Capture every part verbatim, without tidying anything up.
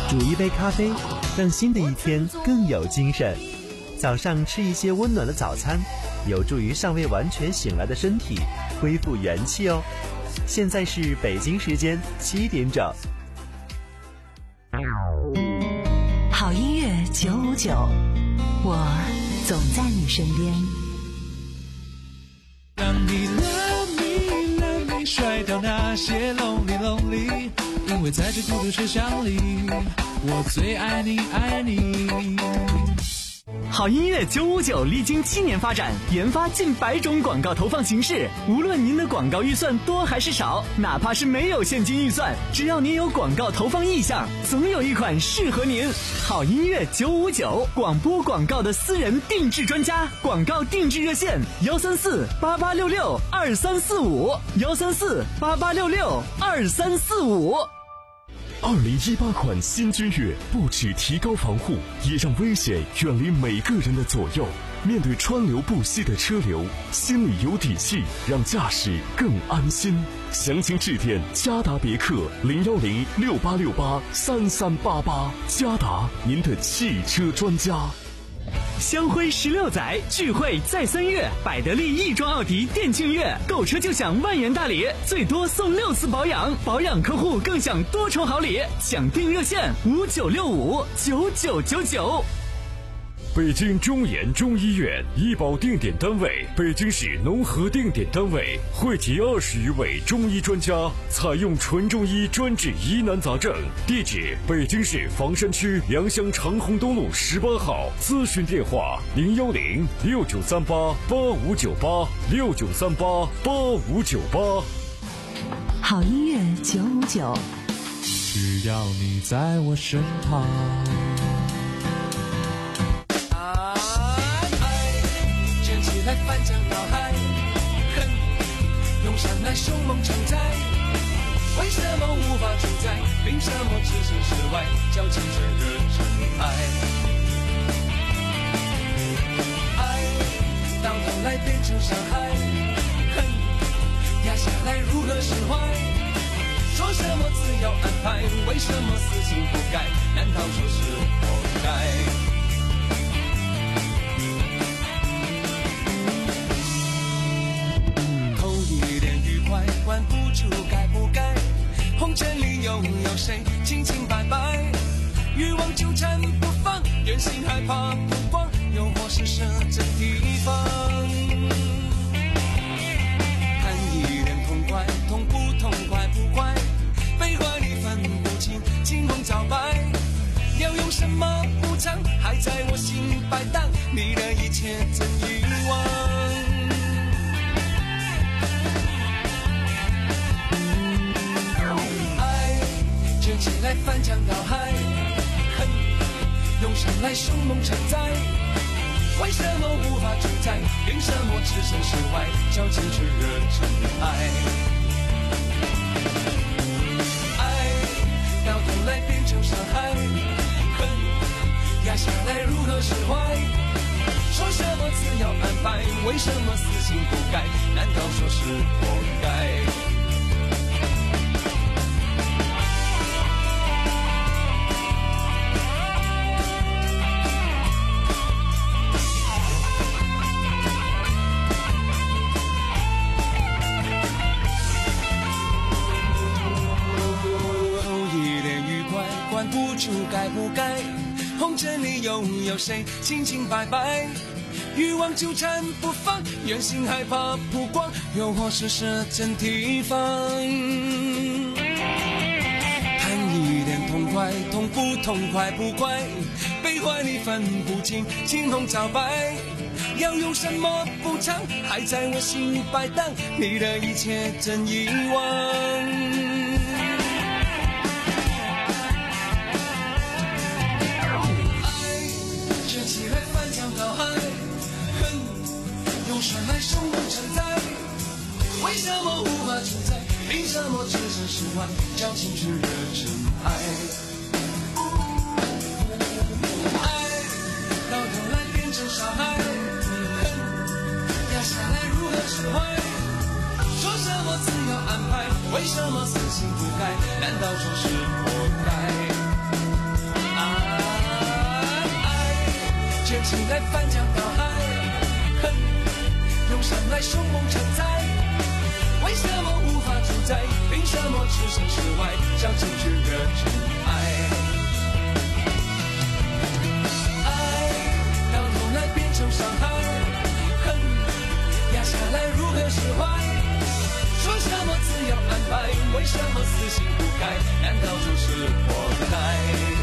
煮一杯咖啡，让新的一天更有精神。早上吃一些温暖的早餐，有助于尚未完全醒来的身体恢复元气哦。现在是北京时间七点整。 好音乐九五九，我总在你身边。 让你 love me love me 甩掉那些 lonely lonely， 因为在这孤独车厢里，我最爱你爱你。 好音乐九五九历经七年发展，研发近百种广告投放形式。无论您的广告预算多还是少，哪怕是没有现金预算，只要您有广告投放意向，总有一款适合您。好音乐九五九，广播广告的私人定制专家，广告定制热线幺三四八八六六二三四五幺三四八八六六二三四五。 二零一八款新君越不只提高防护，也让危险远离每个人的左右。面对川流不息的车流，心里有底气，让驾驶更安心。详情致电嘉达别克零幺零六八六八三三八八，嘉达，您的汽车专家。 香辉十六载聚会在三月，百得利亦庄奥迪店庆月，购车就享万元大礼，最多送六次保养，保养客户更享多重好礼。抢订热线五九六五九九九九。 北京中研中医院医保定点单位，北京市农合定点单位，汇集二十余位中医专家，采用纯中医专治疑难杂症。地址：北京市房山区良乡长虹东路十八号。咨询电话：零幺零六九三八八五九八六九三八八五九八。 好音乐九五九， 只要你在我身旁。 来翻江倒海，恨涌上来凶猛成灾，为什么无法主宰？凭什么置身事外？叫青春热尘埃。爱到头来变成伤害，恨压下来如何释怀？说什么自有安排？为什么死性不改？难道说是活该？管不住该不该，红尘里又有谁清清白白？欲望纠缠不放，人心害怕曝光，又或是设真提防。看一脸痛快，痛不痛快不快？悲欢离分不清，青红皂白。要用什么补偿？还在我心摆荡，你的一切怎遗忘？起来翻江倒海，恨涌上来凶猛成灾，为什么无法主宰？凭什么置身事外？叫青春热尘埃。爱到头来变成伤害，恨压下来如何释怀？说什么自有安排？为什么死性不改？难道说是活该？管不住该不该，红尘里又有谁清清白白？欲望纠缠不放，人心害怕曝光，又或是设真提防。谈一点痛快，痛不痛快不快？悲欢离分不清，青红皂白。要用什么补偿？还在我心摆荡，你的一切真遗忘。用来凶猛成灾，为什么无法主宰？凭什么置身事外？叫青春热尘埃。爱到头来变成伤害，恨压下来如何释怀？说什么自有安排？为什么死性不改？难道说是活该？ 来翻江倒海，恨涌上来凶猛成灾。为什么无法主宰？凭什么置身事外？想拒绝热尘埃。爱到头来变成伤害，恨压下来如何释怀？说什么自有安排？为什么死心不改？难道就是活该？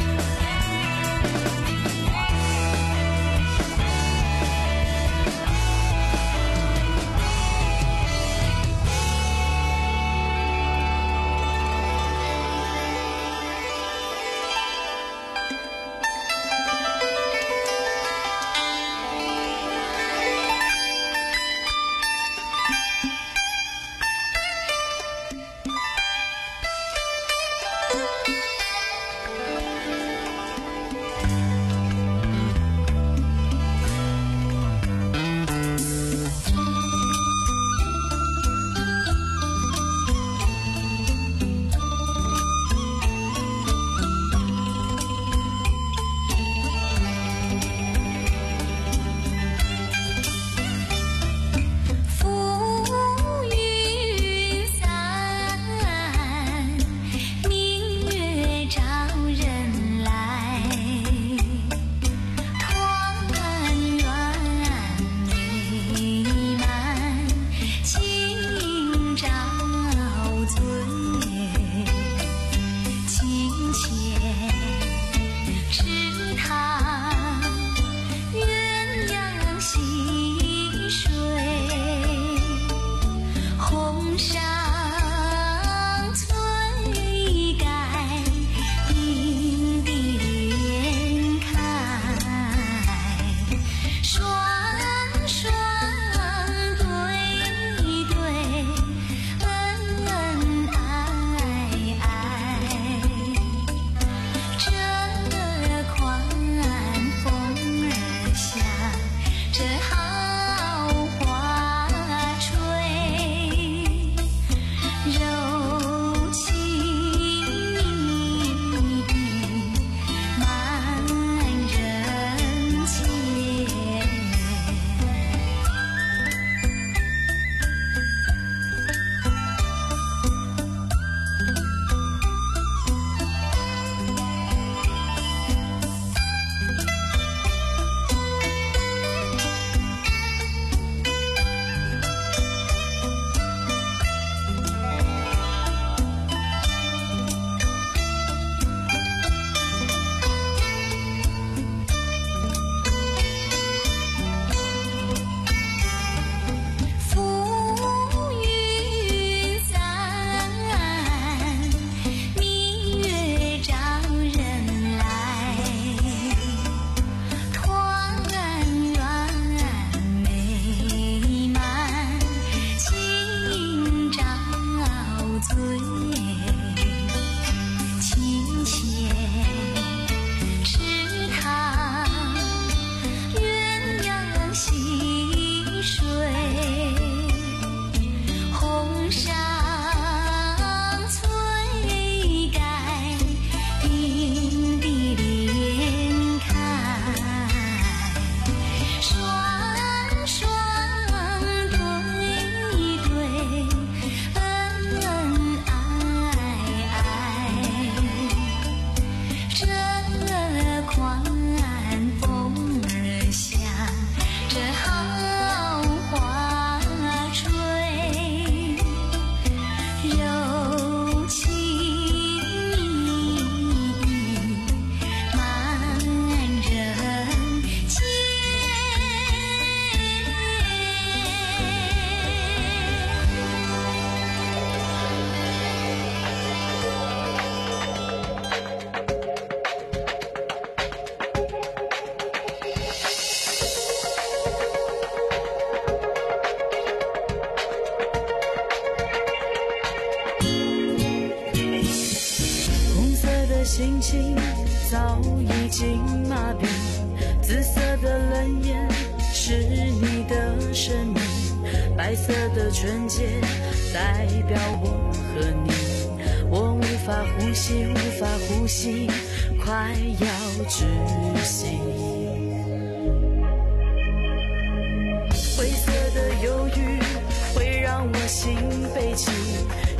心情早已经麻痹，紫色的冷眼是你的生命，白色的纯洁代表我和你，我无法呼吸，无法呼吸，快要窒息。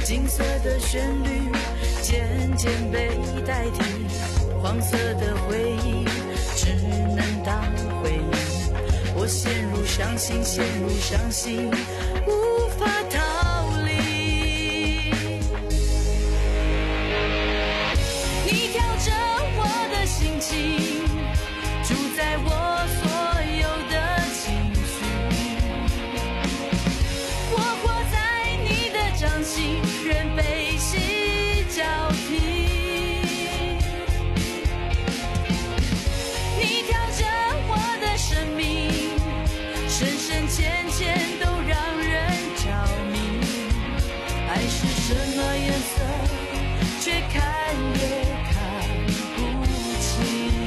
金色的旋律渐渐被代替，黄色的回忆只能当回忆。我陷入伤心，陷入伤心，无法逃离。你调整我的心情，主宰我所有的情绪。我活在你的掌心，任悲喜交替。你调整我的生命，深深浅浅都让人着迷。爱是什么颜色，却看也看不清。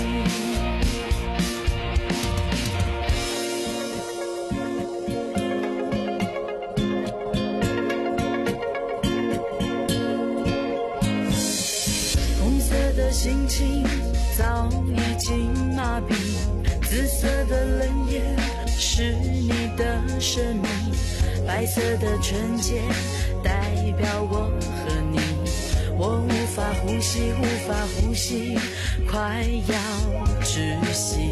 红色的心情早已经麻痹，紫色的冷眼是你的生命，白色的纯洁代表我和你。我无法呼吸，无法呼吸，快要窒息。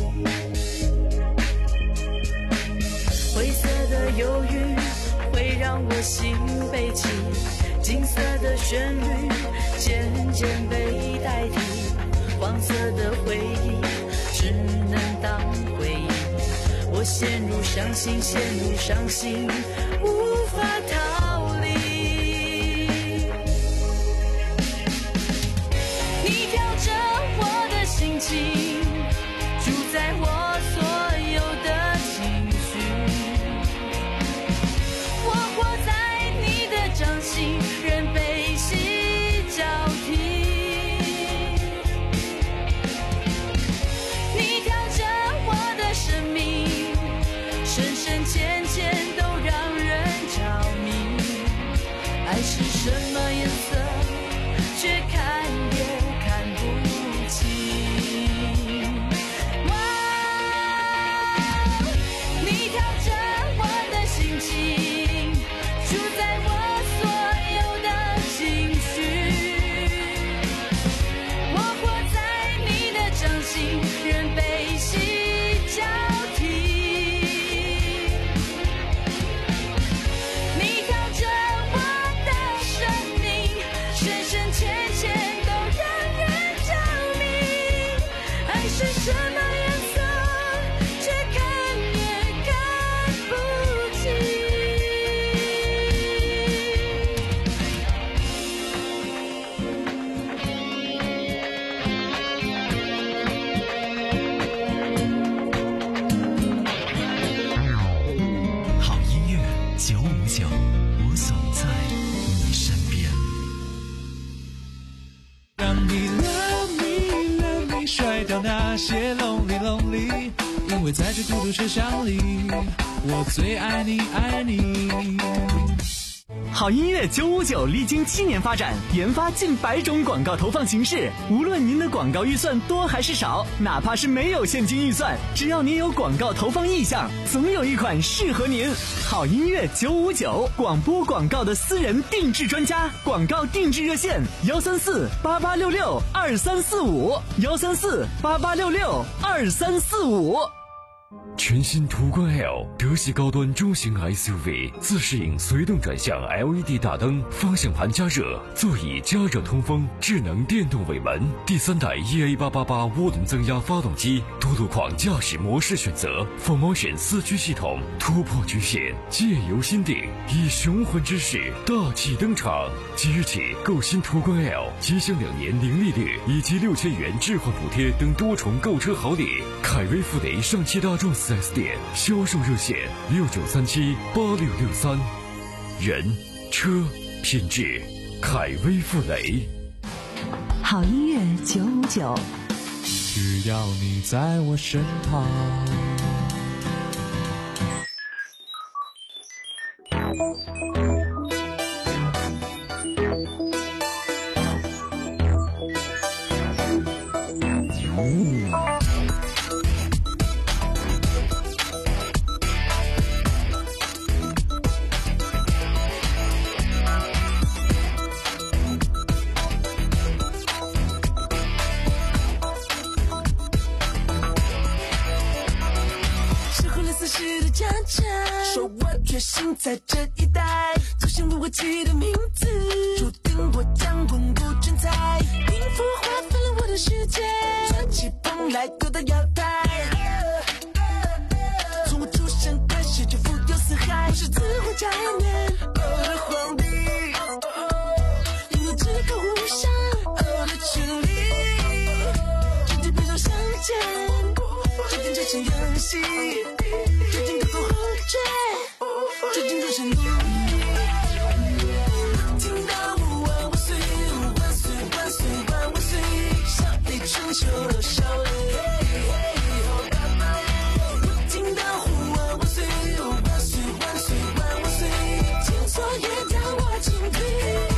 灰色的忧郁会让我心悲戚，金色的旋律渐渐被代替，黄色的回忆只能当回忆。我陷入伤心，陷入伤心，无法逃离。你调整我的心情，主宰我所有的情绪。我活在你的掌心，任悲喜交替。你调整我的生命，深深浅浅都让人着迷。爱是什么颜色，却看也看不清。哇，你调整我的心情，主宰我所有的情绪。我活在你的掌心，任悲喜交替。你调整我的生命，深深浅浅都让人着迷。爱是什么颜色，却看也看不清。 好音乐九五九，我总在你身边。 让你 love me love me 甩掉那些 lonely lonely， 因为在这孤独车厢里，我最爱你爱你。 好音乐九五九历经七年发展，研发近百种广告投放形式。无论您的广告预算多还是少，哪怕是没有现金预算，只要您有广告投放意向，总有一款适合您。好音乐九五九，广播广告的私人定制专家，广告定制热线幺三四八八六六二三四五幺三四八八六六二三四五。 全新途观 L 德系高端中型 S U V， 自适应随动转向 L E D 大灯，方向盘加热，座椅加热通风，智能电动尾门，第三代 E A 八八八 涡轮增压发动机，多路况驾驶模式选择 ，four motion 四驱系统，突破局限，借由心定，以雄浑之势大气登场。即日起购新途观 L， 即享两年零利率以及六千元置换补贴等多重购车好礼。凯威富雷上汽大众四 S 店销售热线六九三七八六六三，人车品质，凯威富雷。 好音乐九五九， 只要你在我身旁。 决心在这一代走向了我记的名字，注定我将稳固全才，音符划分了我的世界，传奇蓬莱勾到腰带，从我出生开始就富有四海，我是自我假面我的皇帝，拥有至高无上我的权利，决定背手相见，决定这场游戏，决定高歌后追，决定走向努力，听到我万万岁，万岁万岁万万岁，笑里春秋的少年，听到呼万万岁，万岁万岁万万岁，听错也当我敬礼。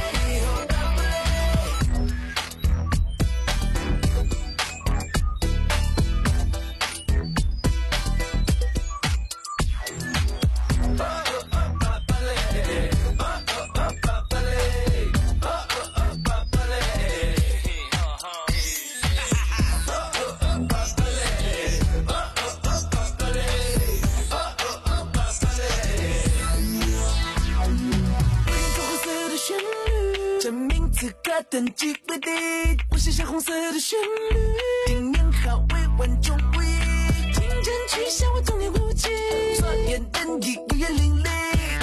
等级为敌，我写下红色的旋律，定年号为万众无一，听真取消我童年无忌，左眼灯一五月凌厉，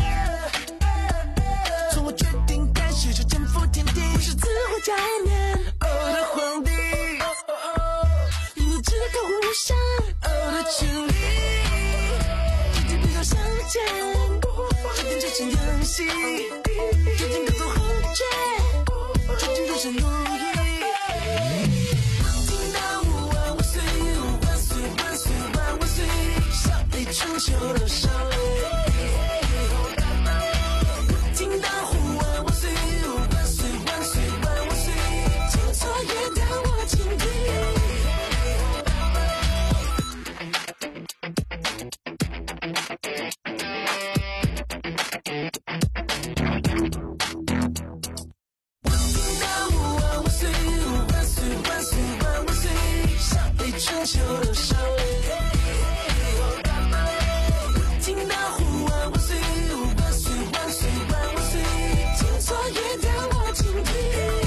从我决定开始就征服天地，我是自我假面我的皇帝，拥有至高无上我的权利，决定背手相见，决定这场游戏，决定高歌后追，决定走向努力，听到我万万岁，万岁万岁万万岁，笑里春秋的少年，听到呼万万岁，万岁万岁万万岁，听错也当我敬礼。春秋的少年，听到呼万万岁，万岁万岁万万岁，听错也当我敬礼。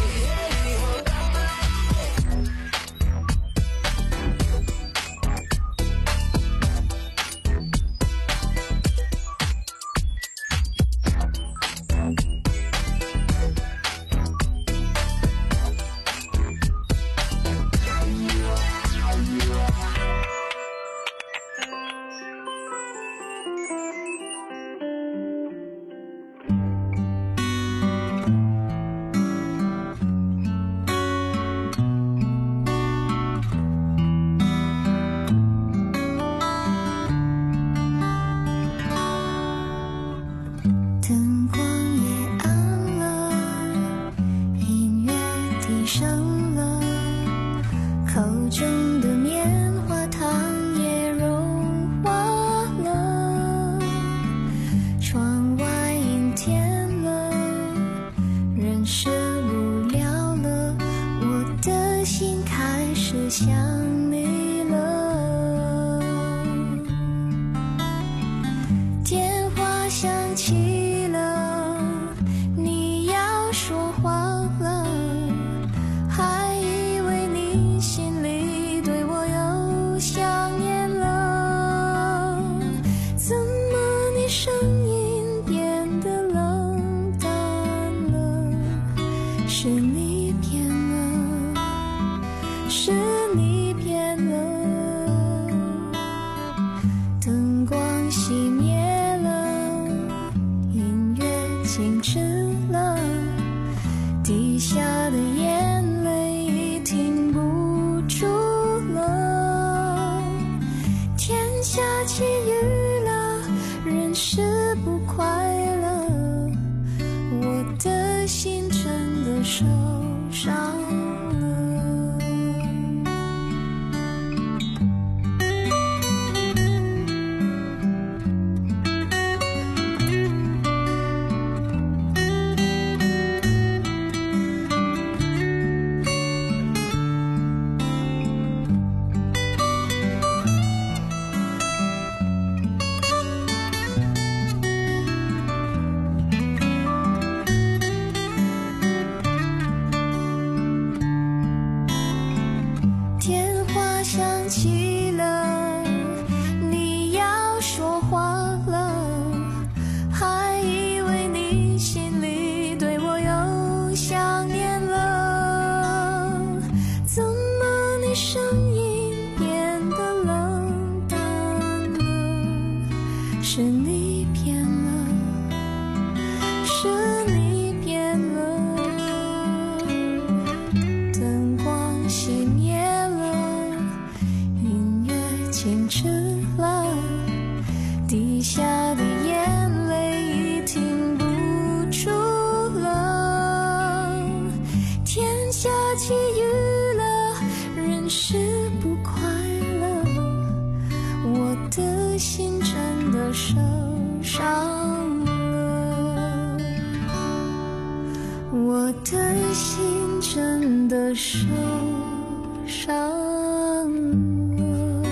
的心真的受伤了。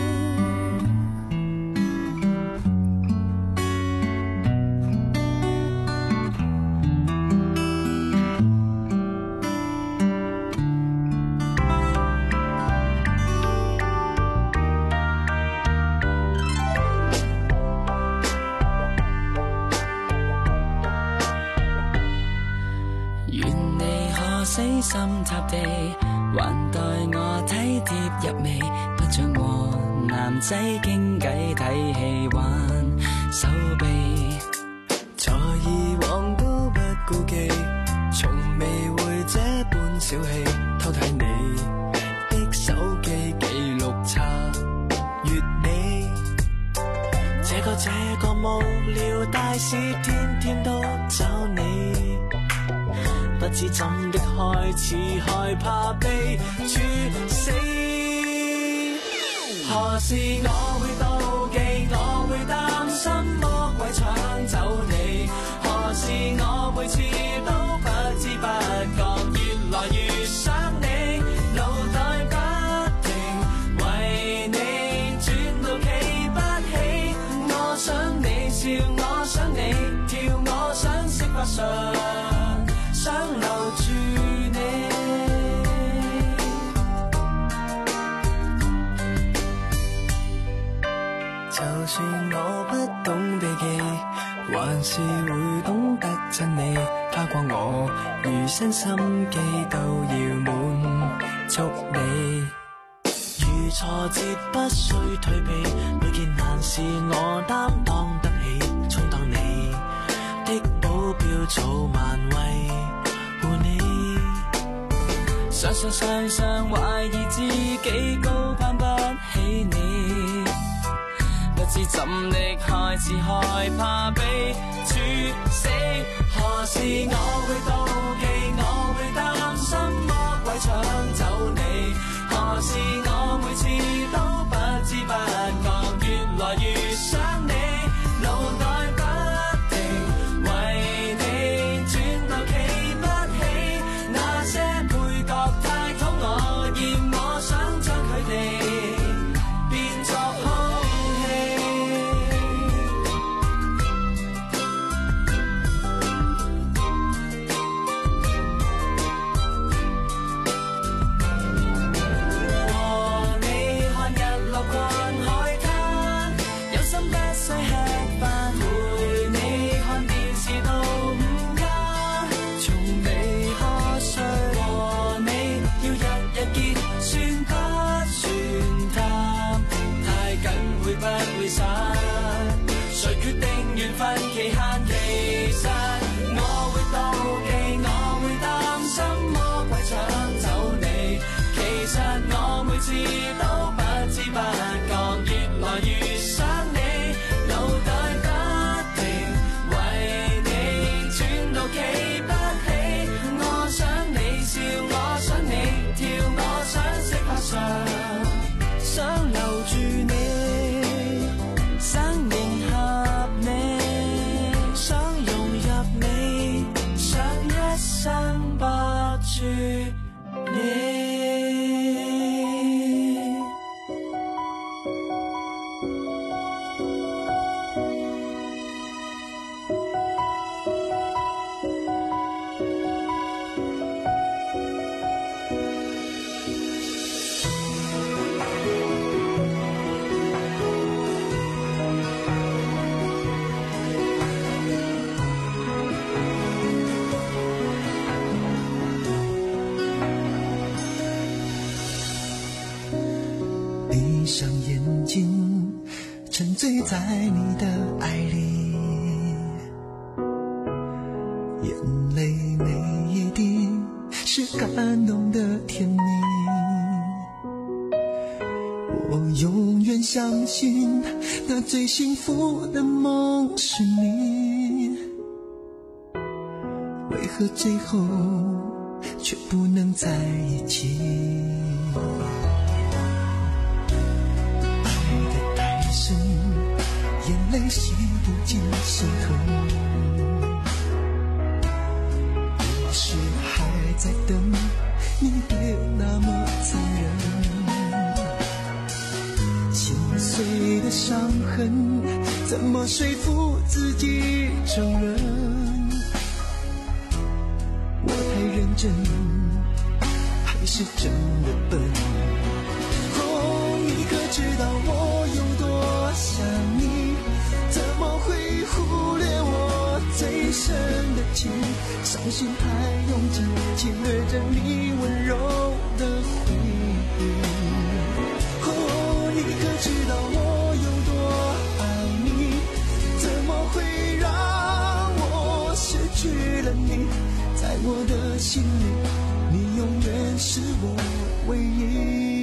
死心塌地，還待我體貼入微，不像和男仔傾偈睇戲玩手臂，在以往都不顧忌，從未會這般小氣，偷睇你的手機記錄查閱你，這個這個無聊大事，天天都找你。不知怎的開始害怕被處死，何時我會妒忌，我會擔心魔鬼搶走你，何時我每次都不知不覺越來越想你，腦袋不停為你轉到企不起，我想你笑，我想你跳，我想識法上想留住你，就算我不懂避忌，還是會懂得親你，怕過我餘生心機都要滿足你。如挫折不需退避，每件難事我擔當得起，充當你的保鏢早晚為常常常常懷疑自己高攀不起你，不知怎的開始害怕被處死，何時我會妒忌，我會擔心魔鬼搶走你，何時我每次都不知不覺越來越想你，腦袋不停為你轉到企不起，那些配角太討我厭，我想將佢哋變作空氣。和你看日落逛海灘，有心不需吃飯，陪你看電視到午間，從未瞌睡。和你要日日結算不算淡，太緊會不會散？誰決定緣分期限？其實我會妒忌，我會擔心魔鬼搶走你，其實我每次都不知不覺越來越想你，腦袋不停為你轉到企不起，我想你笑，我想你跳，我想識拍上，想留住你，想迎合你，想融入你，想一生不絕你。 闭上眼睛，沉醉在你的爱里，眼泪每一滴是感动的甜蜜。我永远相信那最幸福的梦是你，为何最后却不能在一起？眼泪洗不尽心疼，于是还在等，你别那么残忍。心碎的伤痕，怎么说服自己承认？我太认真，还是真的笨？哦，你可知道我有多想你？怎么会忽略我最深的情？伤心太拥挤，侵略着你温柔的回忆。哦，你可知道我有多爱你？怎么会让我失去了你？在我的心里，你永远是我唯一。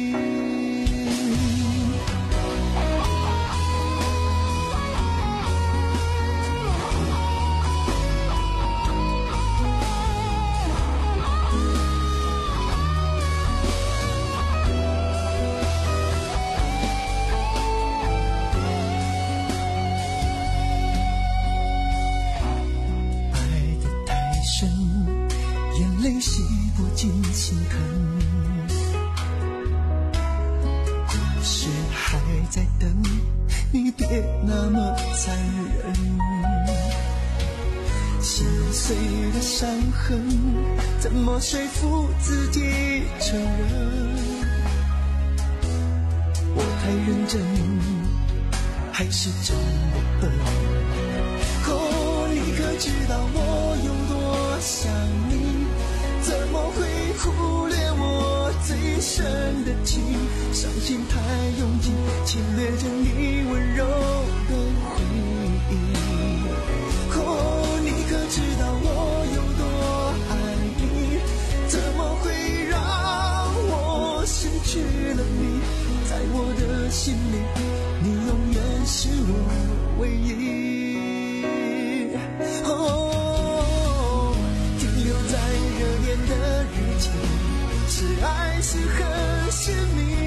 洗不尽心疼，故事还在等，你别那么残忍。心碎的伤痕，怎么说服自己承认？我太认真，还是真的笨？哦，你可知道我有多想你？怎么会忽略我最深的情？伤心太拥挤，侵略着你温柔的回忆。哦，你可知道我有多爱你？怎么会让我失去了你？在我的心里，你永远是我唯一。哦，的日记是爱是恨是谜，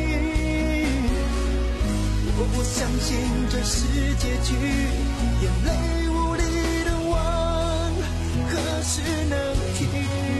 我不相信这是结局，眼泪无力的问何时能停？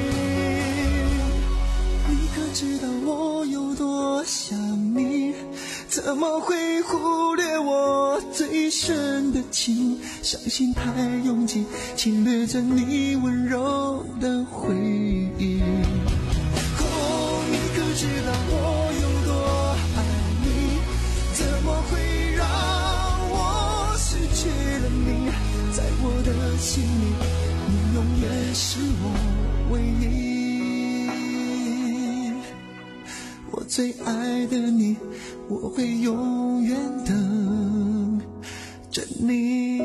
你可知道我有多想你？怎么会忽略我最深的情？伤心太拥挤，侵略着你温柔的回忆。哦，你可知道我有多爱你？怎么会让我失去了你？在我的心里，你永远是我唯一。我最爱的你，我会永远等着你。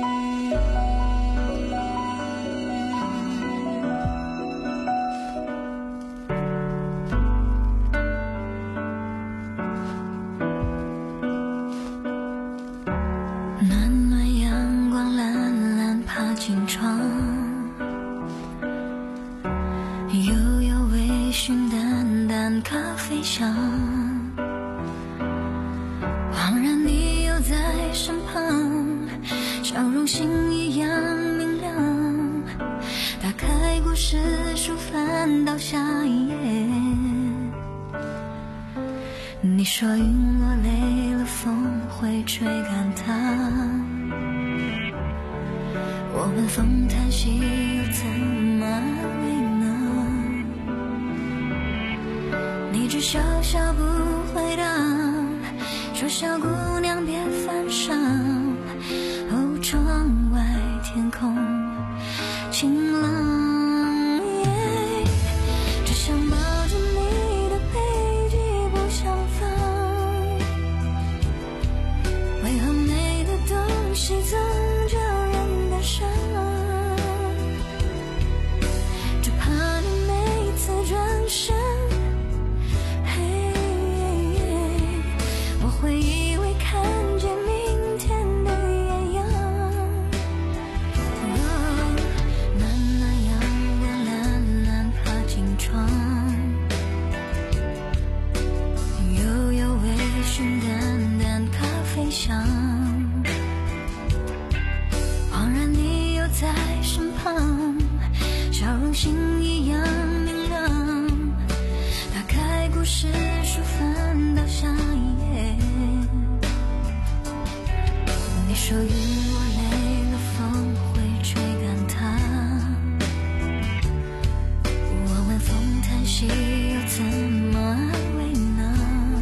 暖暖阳光懒懒爬进窗，悠悠微醺淡淡咖啡香，恍然你又在身旁，笑容星一样明亮。打开故事书，翻到下一页，你说云落累了，风会吹干它。我们风叹息，又怎么安慰呢？你只笑笑不回答，说小姑娘别犯傻。哦，窗外天空晴朗，耶，只想抱着你的背脊不想放。为何美的东西总叫人感伤？只怕你每次转身，嘿，我会以为看见明天。 起又怎么为难？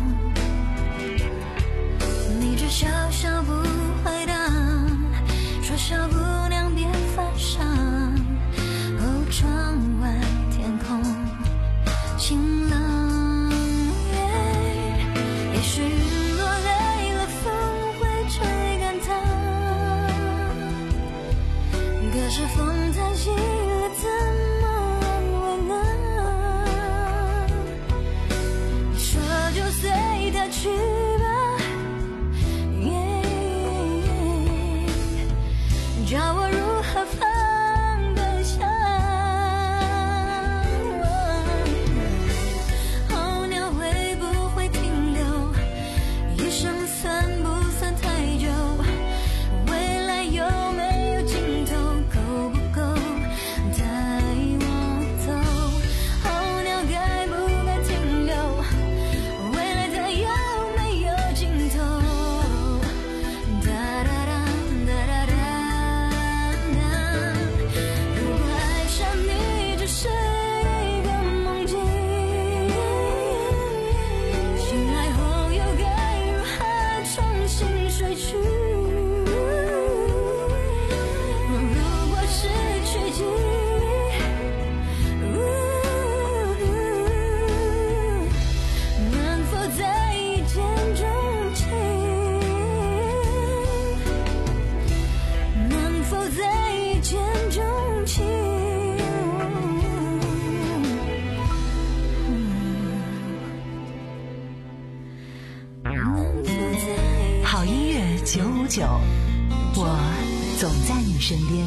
你只笑笑不回答，说小姑娘别犯傻。哦，窗外天空晴朗月，也许云落累了，风会吹干它。可是风叹息了，怎么安慰呢？你说就随它去吧，叫我如何放得下？候鸟会不会停留？一生算不算太久？未来有没有尽头？够不够带我走？候鸟该不该停留？未来它有没有尽头？哒哒哒哒哒哒。如果爱上你只是一个梦境，醒来后又该如何重新睡去？如果失去记忆，能否再一见钟情？能否再一见钟情？ 好音乐九五九，我总在你身边。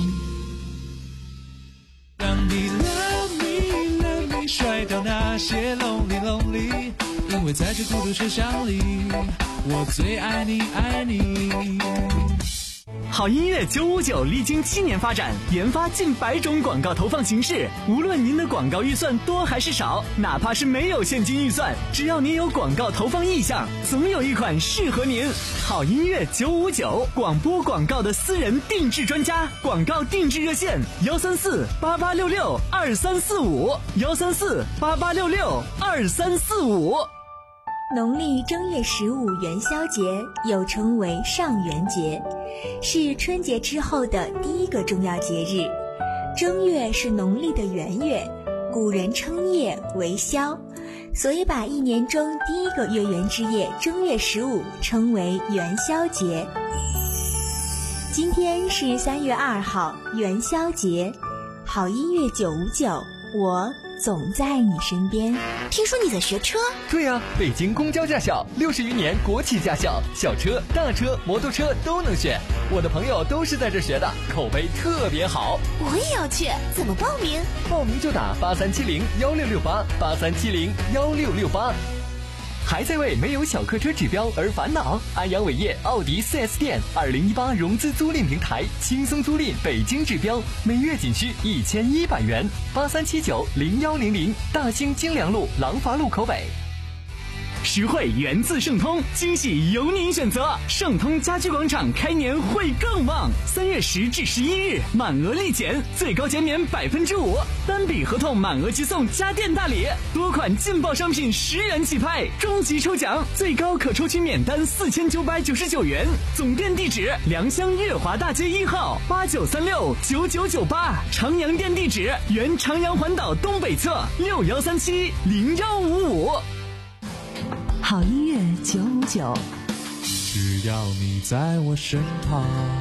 让你 love me love me 甩掉那些 lonely lonely， 因为在这孤独车厢里，我最爱你爱你。 好音乐九五九历经七年发展，研发近百种广告投放形式。无论您的广告预算多还是少，哪怕是没有现金预算，只要您有广告投放意向，总有一款适合您。好音乐九五九，广播广告的私人定制专家，广告定制热线幺三四八八六六二三四五幺三四八八六六二三四五。 农历正月十五元宵节又称为上元节，是春节之后的第一个重要节日。正月是农历的元月，古人称夜为宵，所以把一年中第一个月圆之夜正月十五称为元宵节。今天是三月二号，元宵节。好音乐九五九，我总在你身边。 听说你在学车？ 对啊，北京公交驾校六十余年国企驾校，小车、大车、摩托车都能选。我的朋友都是在这学的，口碑特别好。 我也要去，怎么报名？ 报名就打八三七零幺六六八八三七零幺六六八。还在为没有小客车指标而烦恼？安阳伟业奥迪 四 S 店二零一八融资租赁平台，轻松租赁北京指标，每月仅需一千一百元。八三七九零幺零零，大兴金良路廊坊路口北。 实惠源自盛通，惊喜由您选择。盛通家居广场开年会更旺，三月十至十一日满额立减，最高减免百分之五，单笔合同满额即送家电大礼，多款劲爆商品十元起拍，终极抽奖最高可抽取免单四千九百九十九元。总店地址：良乡月华大街一号八九三六九九九八，长阳店地址：原长阳环岛东北侧六幺三七零幺五五。 好音乐九五九， 只要你在我身旁。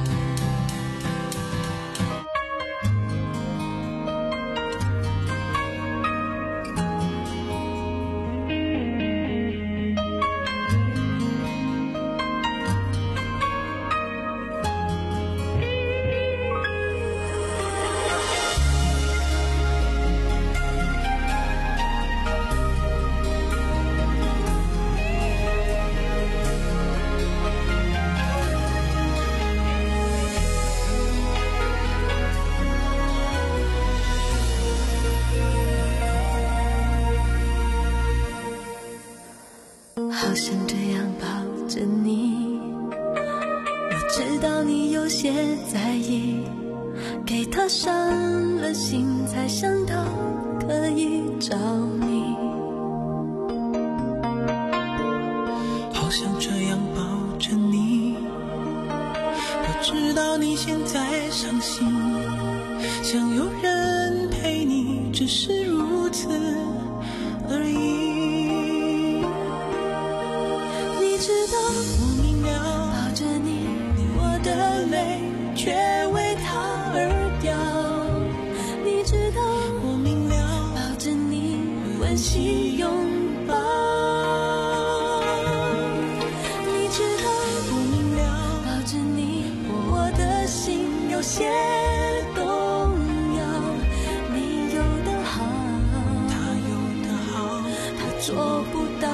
好想这样抱着你，我知道你有些在意，给他伤了心才想到可以找你。 你现在伤心，想有人陪你，只是如此而已。你知道我明了，抱着你，我的泪却为他而掉。你知道我明了，抱着你，温馨拥抱。你知道我明了，抱着你，我的心有些动摇。你有的好，他有的好，他做不到。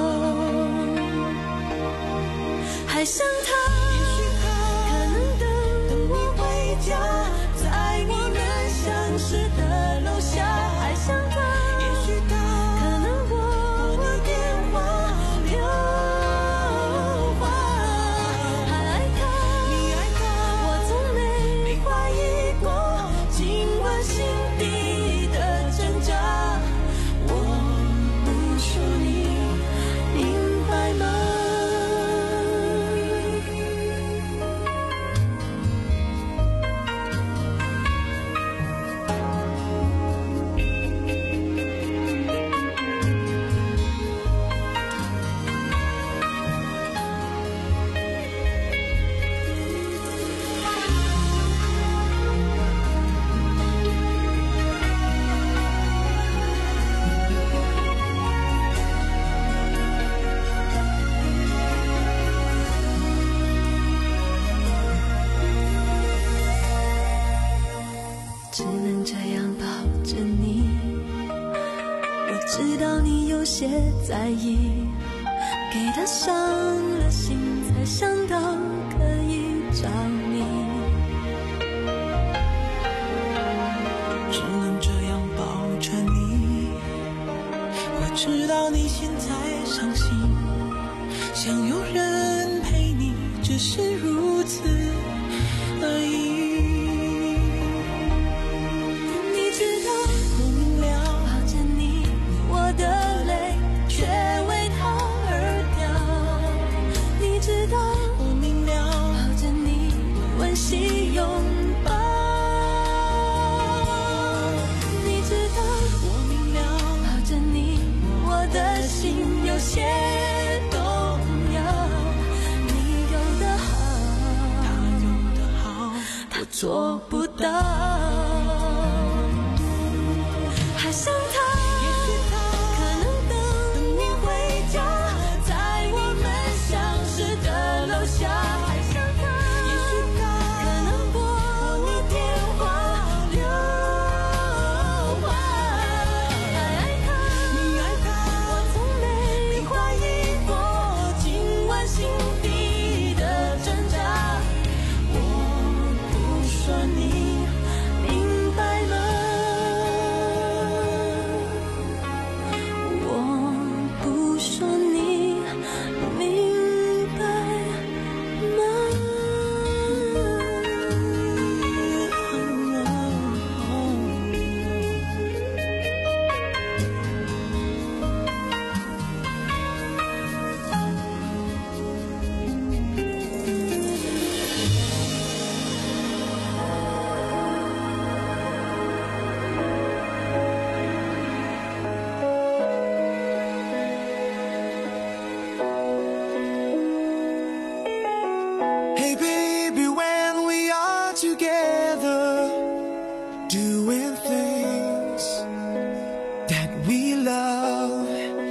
还想他，也许他可能等等我回家，在我们相识的楼下。还想他，也许他可能拨我电话留话。还爱他，你爱他，我从没怀疑过，尽管心底的挣扎。我不说你明白吗？只能这样抱着你，我知道你有些在意，给他伤了心，才想到可以找你。只能这样抱着你，我知道你现在伤心，想有人陪你，只是如此而已。有些动摇，你有的好，他有的好，他做不到。还想他，也许他可能等你回家，在我们相识的楼下。还想他，也许他可能拨我电话留话。还爱他，你爱他，我从没怀疑过，尽管心底的挣扎。我不说你明白吗？我不说你明白吗？ Hey baby, when we are together, doing things that we love,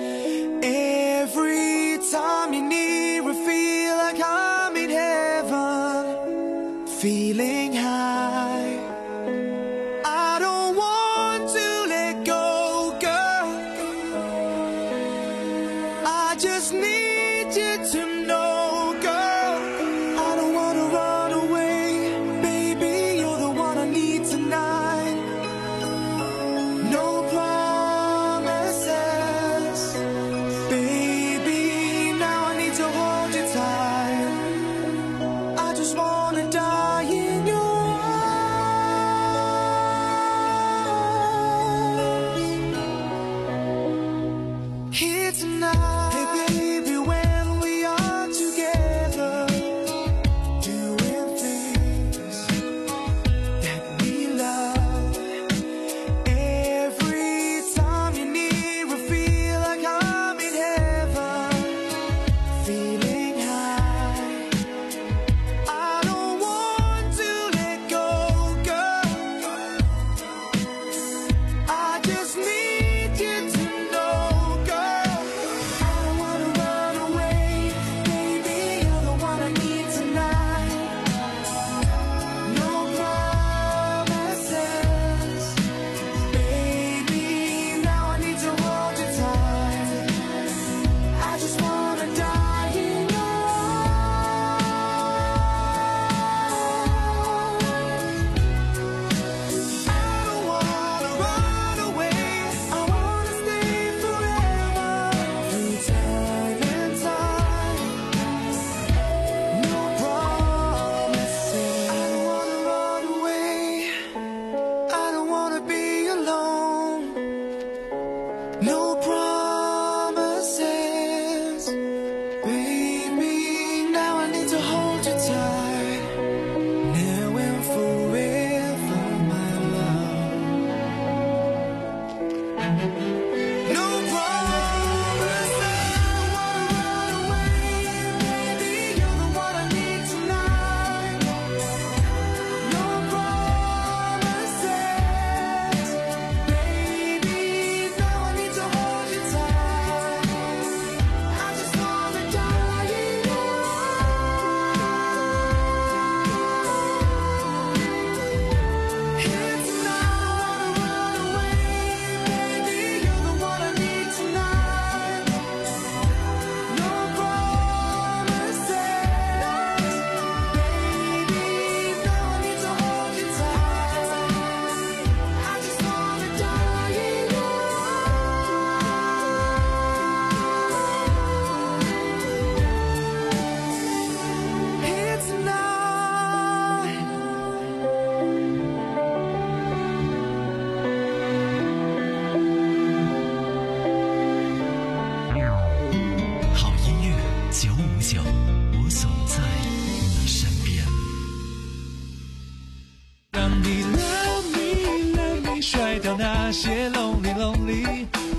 every time you're near, I feel like I'm in heaven, feeling high. I don't want to let go, girl. I just need you to know, girl. I don't wanna run away, baby, you're the one I need tonight. No promises, baby, now I need to hold you tight. I just wanna die in your arms. Here tonight, hey baby, when we are together, doing things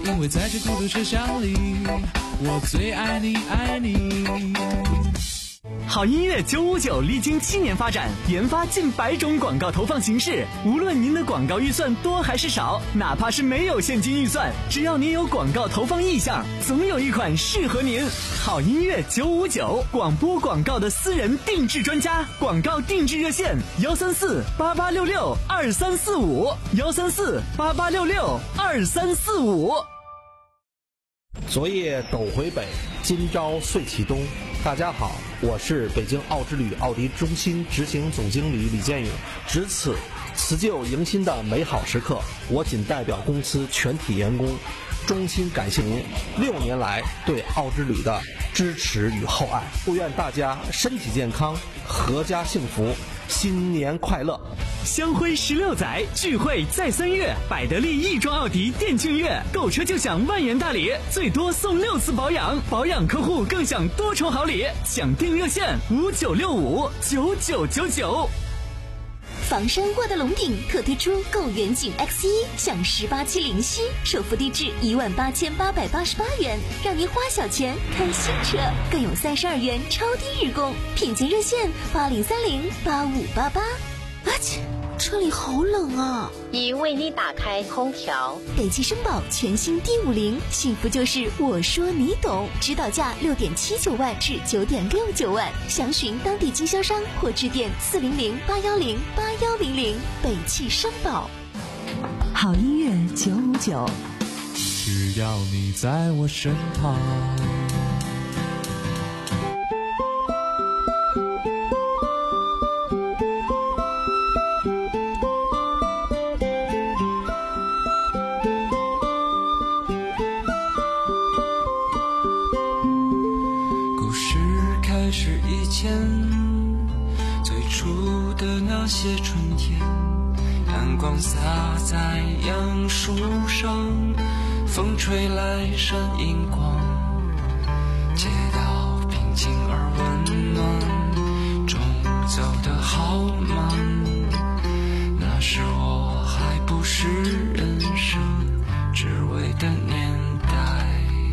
因为在这孤独车厢里，我最爱你爱你。 好音乐九五九历经七年发展，研发近百种广告投放形式。无论您的广告预算多还是少，哪怕是没有现金预算，只要您有广告投放意向，总有一款适合您。好音乐九五九，广播广告的私人定制专家，广告定制热线：幺三四八八六六二三四五，幺三四八八六六二三四五。 昨夜斗回北，今朝岁启东。大家好，我是北京奥之旅奥迪中心执行总经理李建勇。值此辞旧迎新的美好时刻，我仅代表公司全体员工衷心感谢您六年来对奥之旅的支持与厚爱，祝愿大家身体健康，阖家幸福，新年快乐！ 香辉十六载，聚会再三月，百得利亦庄奥迪店庆月，购车就享万元大礼，最多送六次保养，保养客户更享多重好礼，享定热线五九六五九九九九。 房山沃德龙顶特推出购远景 X 一 享十八期零息，首付低至一万八千八百八十八元，让您花小钱看新车，更有三十二元超低日供，品鉴热线八零三零八五八八。 阿切，车里好冷啊！ 已为你打开空调。 北汽绅宝全新 D 五零，幸福就是我说你懂，指导价六点七九万至九点六九万，详询当地经销商或致电四零零八幺零八幺零零。北汽绅宝。 好音乐九五九， 只要你在我身旁。 最初的那些春天，阳光洒在杨树上，风吹来闪银光，街道平静而温暖，钟走得好慢，那时我还不是人生只为的年代。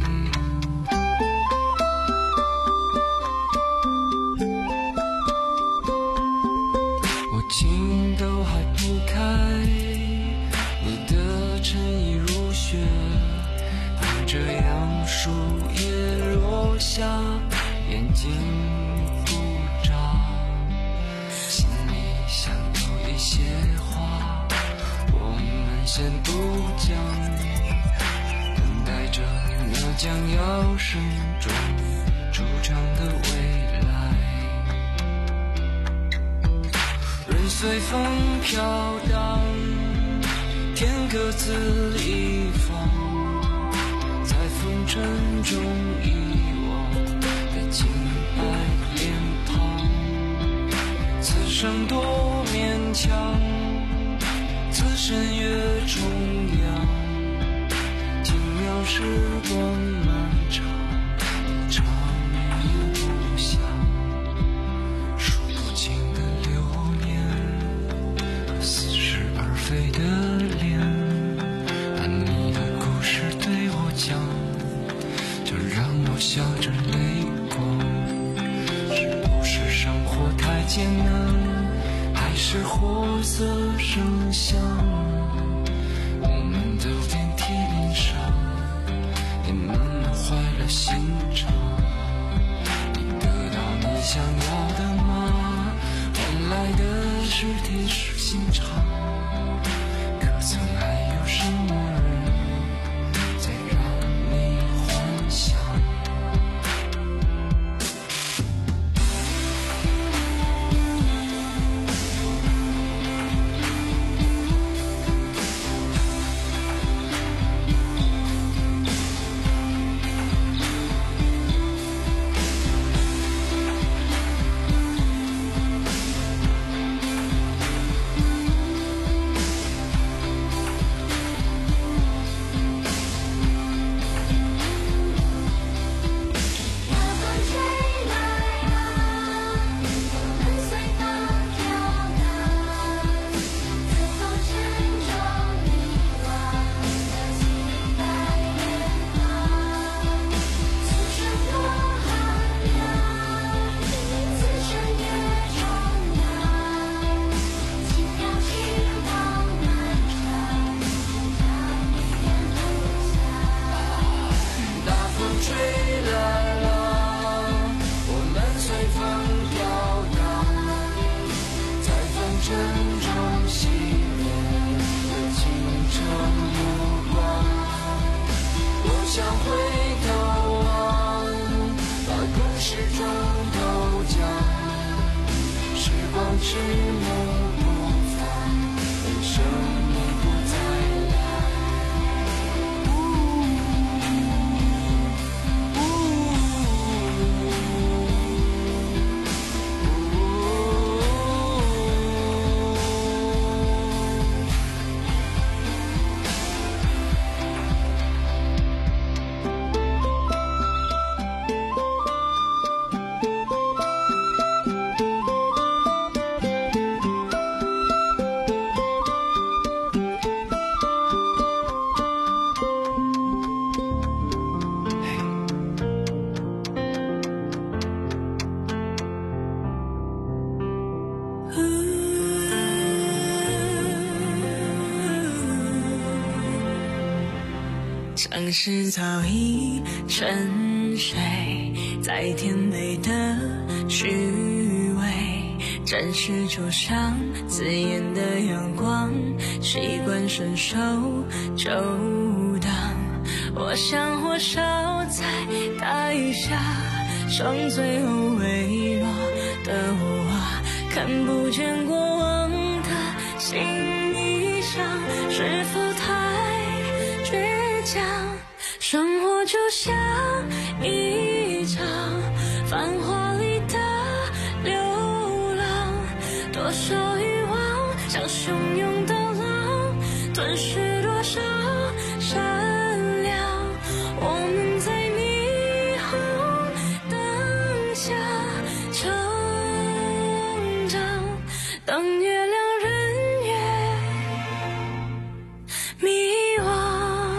情都还铺开，你的衬衣如雪，看着杨树叶落下，眼睛不眨，心里想有一些话，我们先不讲，等待着那将要慎重出场的未来。随风飘荡，天各自一方，在风尘中遗忘的清白脸庞。此生多勉强，此身越重阳，轻描时光漫长，一场面不详。飞的脸，把你的故事对我讲，就让我笑着泪光。是不是生活太艰难，还是活色生香？我们都遍体鳞伤，也慢慢坏了心肠。你得到你想要的吗？换来的是铁石心肠。曾还有什么人在让你幻想？ 是我无法忍受你不再来。 城市早已沉睡在甜美的虚伪，正是桌上刺眼的阳光，习惯伸手就当。我像火烧在台下，伤最后微弱的我啊，看不见过往的心意上，是否太倔强？生活就像一场繁华里的流浪，多少欲望像汹涌的浪，吞噬多少善良。我们在霓虹灯下成长，当月亮人越迷惘。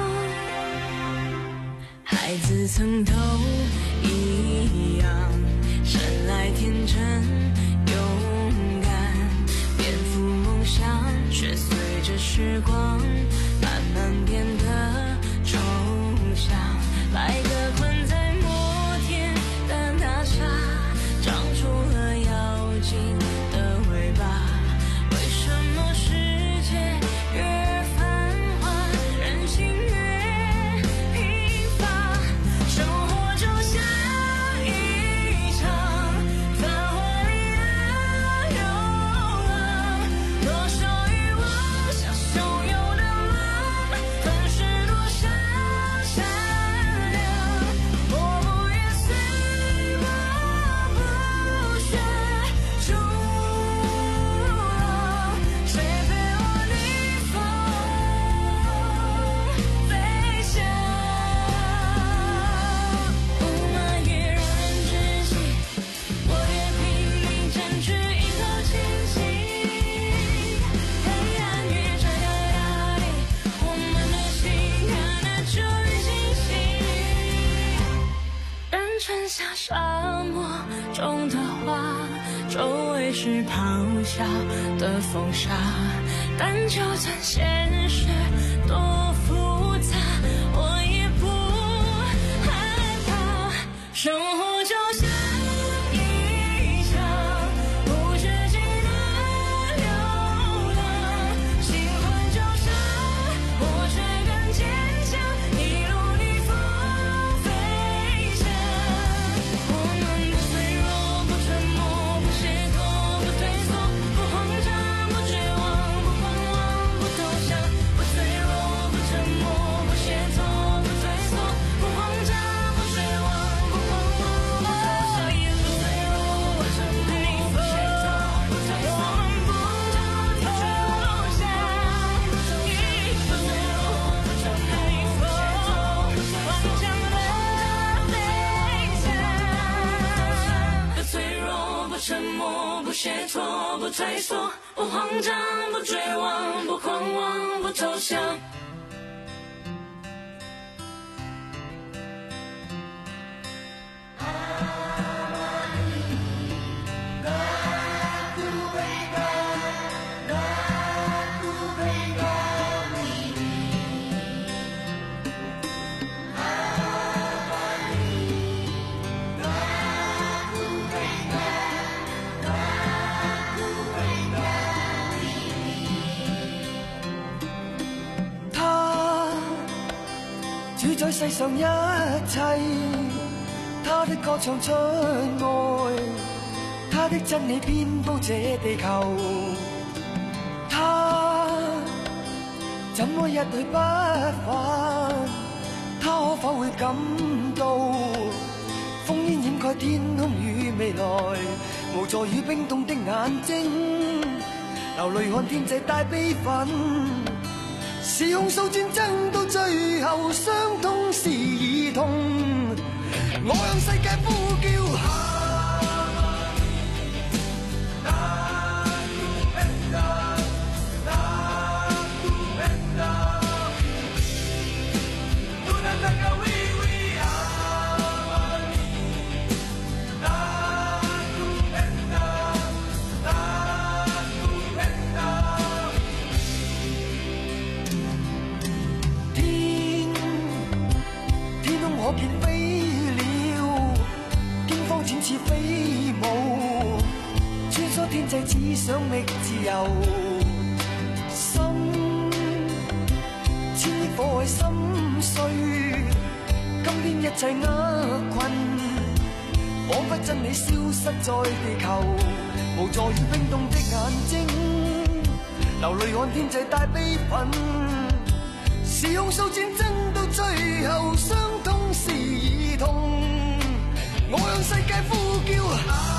孩子曾都一样，生来天真勇敢，颠覆梦想，却随着时光慢慢变得抽象。白鸽困在摩天的那沙，长出了妖精的尾巴。为什么世界越繁华，人心越贫乏？生活就像一场繁华里的游浪，多少欲望像汹涌的浪，吞噬多少善良。我不愿随波不学逐浪，谁陪我逆风飞翔？雾霾越让人窒息，我越拼命争取一口清新。黑暗越站在哪里，我们的心看得出于清晰。人生像沙漠中的花，周围是咆哮的风沙，但就算现实多复杂，我也不害怕。生活就像一场无止境的流浪，心魂就像我却更坚强，一路逆风飞翔。我们不脆弱，不沉默，不懈怠，不退缩，不慌张，不绝望，不狂妄，不投降。不脆弱，不沉默，不懈怠，不退缩，不慌张，不绝望，不狂妄，不投降。不脆弱，不沉默，不懈怠，不退缩，我们不逃不绝望下。不脆弱，不沉默，不懈怠，不顽强的飞翔。不脆弱，不沉默，不懈怠，不退缩，不慌张，不绝望，不狂妄，不投降。 他主宰世上一切，他的歌唱出愛， 他的真理遍布這地球，他怎麼一去不返？他可否會感到烽煙掩蓋天空與未來，無助與冰凍的眼睛，流淚看天際帶悲憤，是控訴戰爭到最後，傷痛是兒童。我向世界呼叫。天際只想覓自由，心千億火海心碎，今天一切厄困，彷彿真理消失在地球，無助與冰凍的眼睛，流淚看天際帶悲憤，是控訴戰爭到最後，傷痛是兒童。我向世界呼叫。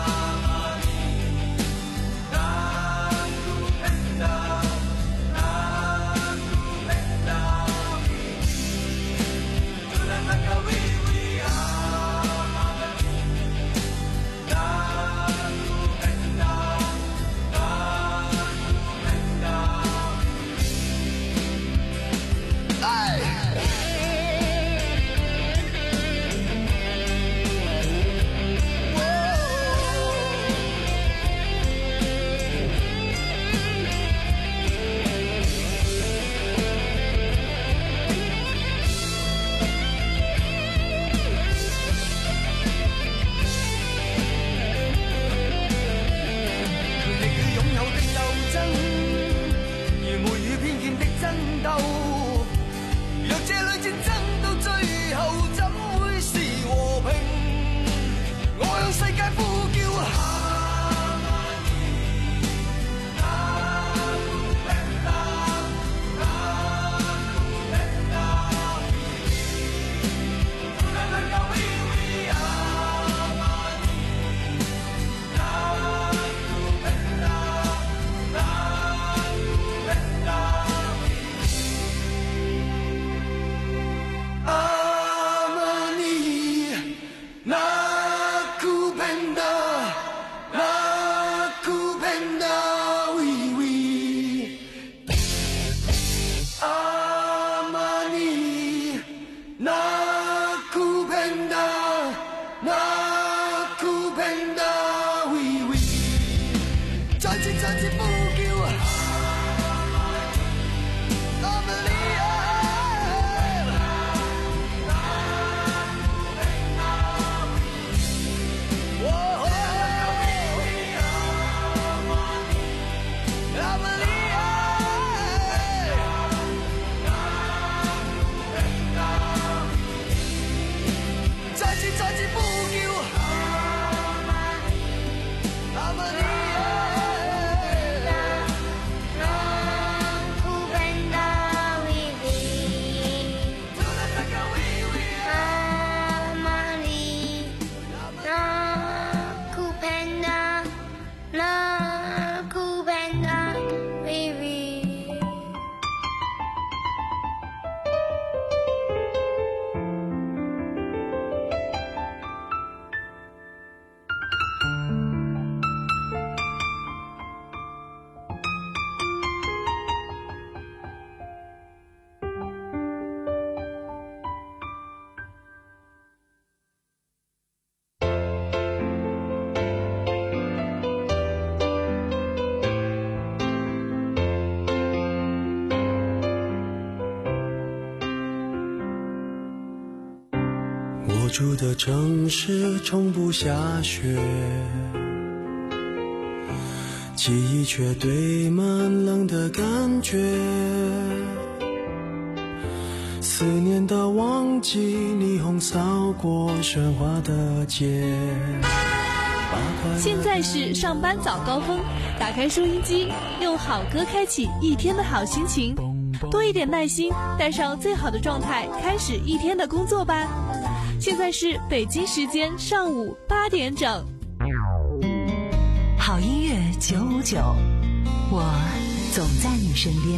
我住的城市从不下雪，记忆却堆满冷的感觉，思念的旺季，霓虹扫过喧哗的街， 现在是上班早高峰，打开收音机，用好歌开启一天的好心情，多一点耐心，带上最好的状态，开始一天的工作吧。现在是北京时间上午八点整。 好音乐九五九，我总在你身边。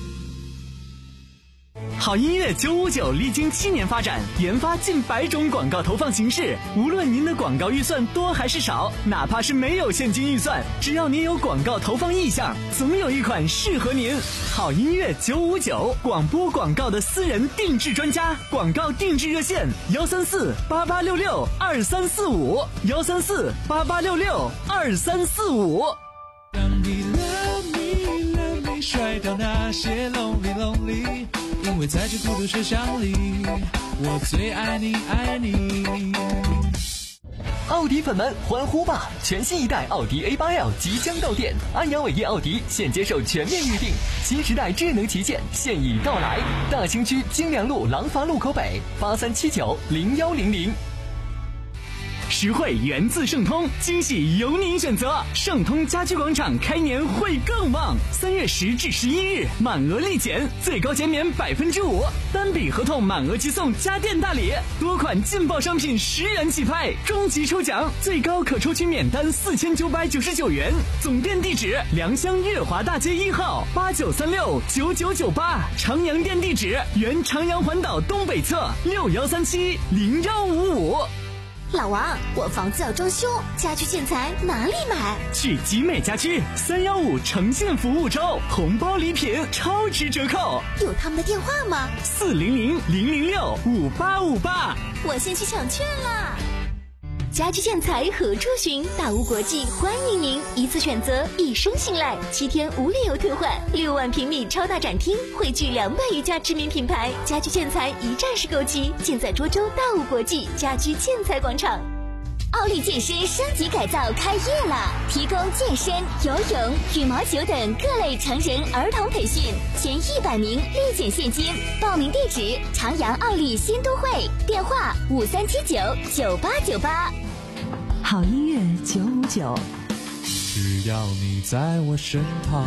好音乐九五九历经七年发展，研发近百种广告投放形式。无论您的广告预算多还是少，哪怕是没有现金预算，只要您有广告投放意向，总有一款适合您。好音乐九五九，广播广告的私人定制专家，广告定制热线：幺三四八八六六二三四五，幺三四八八六六二三四五。 当你 love me love me 甩掉那些 lonely lonely，因为在这孤独车厢里，我最爱你爱你。 奥迪粉们欢呼吧！全新一代奥迪 A 八 L 即将到店，安阳伟业奥迪现接受全面预定，新时代智能旗舰现已到来。大兴区金良路廊坊路口北，八三七九零幺零零。 实惠源自盛通，惊喜由您选择。盛通家居广场开年会更旺，三月十至十一日满额立减，最高减免百分之五，单笔合同满额即送家电大礼，多款劲爆商品十元起拍，终极抽奖最高可抽取免单四千九百九十九元。总店地址：良乡月华大街一号八九三六九九九八，长阳店地址：原长阳环岛东北侧六幺三七零幺五五。 老王，我房子要装修，家居建材哪里买？ 去集美家居，三幺五呈现服务周，红包礼品超值折扣。 有他们的电话吗？ 四零零零零六五八五八。 我先去抢券啦！家居建材何处寻？大屋国际欢迎您，一次选择，一生信赖，七天无理由退换，六万平米超大展厅，汇聚两百余家知名品牌，家居建材一站式购齐，尽在涿州大屋国际家居建材广场。奥利健身升级改造开业了，提供健身、游泳、羽毛球等各类成人儿童培训，前一百名立减现金。报名地址：长阳奥利新都会，电话五三七九九八九八。 好音乐九五九， 只要你在我身旁。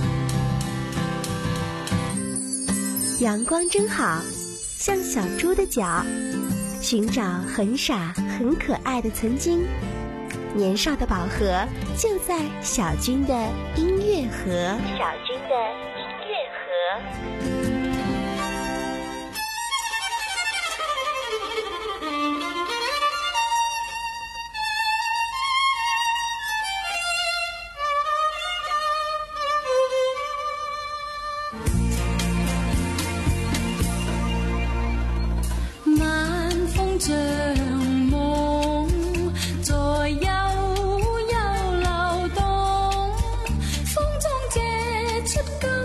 阳光真好，像小猪的脚，寻找很傻很可爱的曾经。年少的宝盒就在小军的音乐盒。小军的音乐盒。 像梦在悠悠流动，风中借出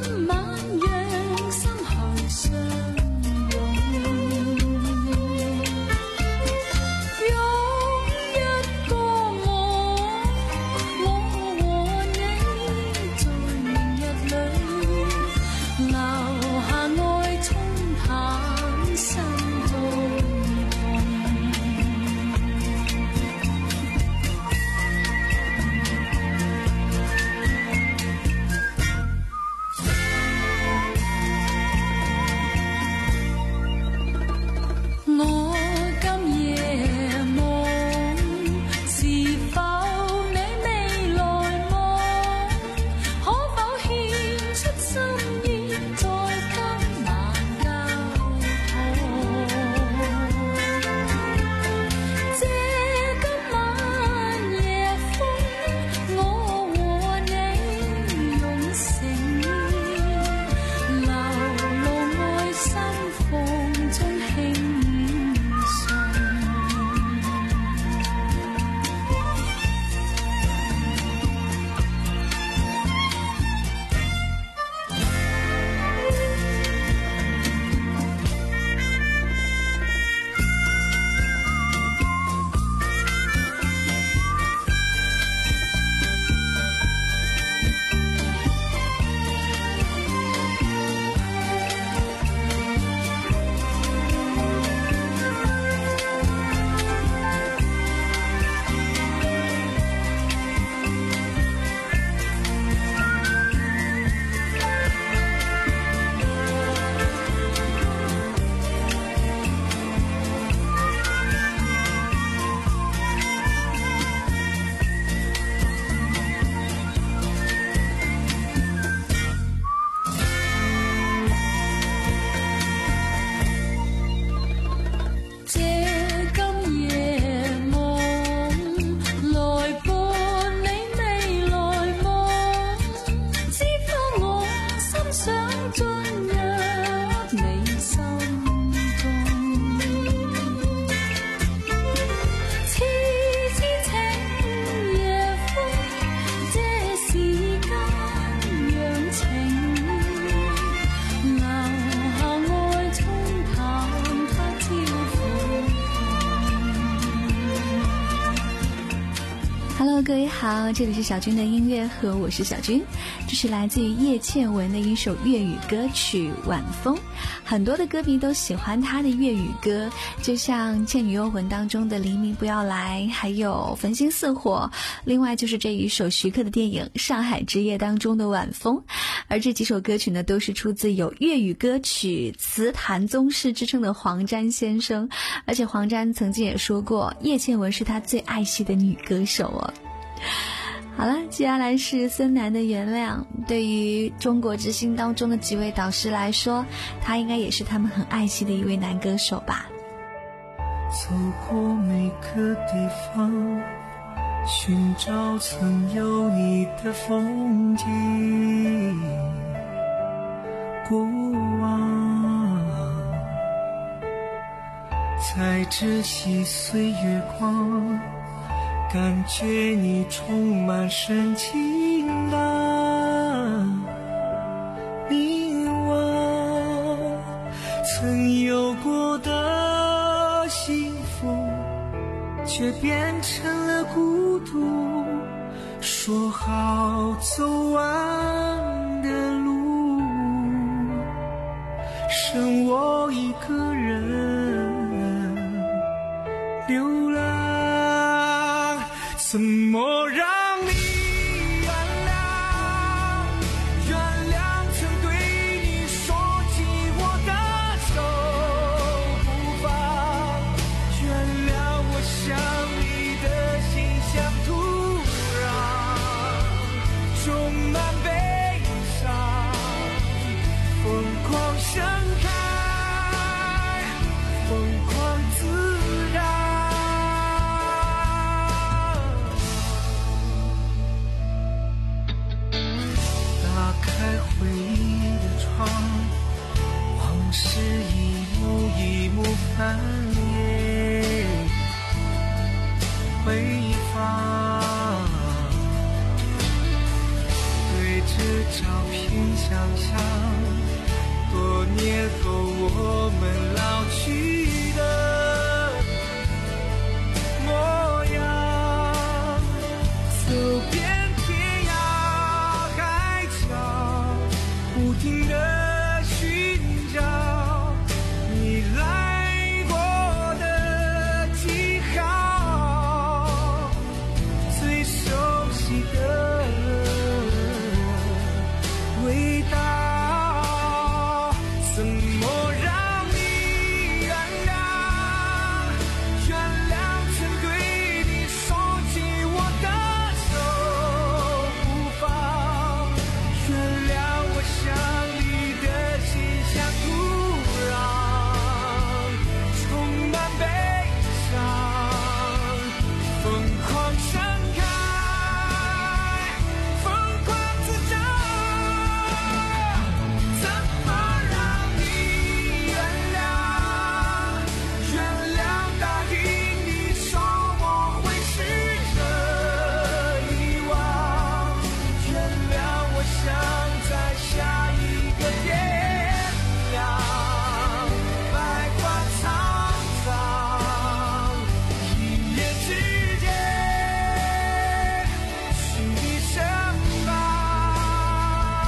Hello， 各位好，这里是小军的音乐盒，我是小军。这是来自于叶倩文的一首粤语歌曲《晚风》，很多的歌迷都喜欢她的粤语歌，就像《倩女幽魂》当中的黎明不要来，还有焚心似火，另外就是这一首徐克的电影《上海之夜》当中的《晚风》。而这几首歌曲呢，都是出自有粤语歌曲词坛宗师之称的黄沾先生，而且黄沾曾经也说过，叶倩文是他最爱惜的女歌手哦。好了，接下来是孙楠的《原谅》。对于中国之星当中的几位导师来说，他应该也是他们很爱惜的一位男歌手吧。 走过每个地方，寻找曾有你的风景，过往在这细碎月光，感觉你充满深情啊，你我曾有过的幸福，却变成了孤独。说好走完的路，剩我一个人流浪。怎么让你原谅？原谅曾对你说起我的手不放，原谅我想你的心像土壤，充满悲伤，疯狂盛开，疯狂自然。回忆的窗，往事一幕一幕翻页，回放，对着照片想象，多年后我们老去的模样，走遍不停地寻找你来过的记号，最熟悉的味道。怎么让你原谅？原谅曾对你说起我的手不放，原谅我想你的心像土壤，充满悲伤，疯狂盛开，疯狂自找。怎么让你原谅？原谅答应你说我会试着遗忘，原谅我想在下一个天亮，百花苍苍，一夜之间去你身旁。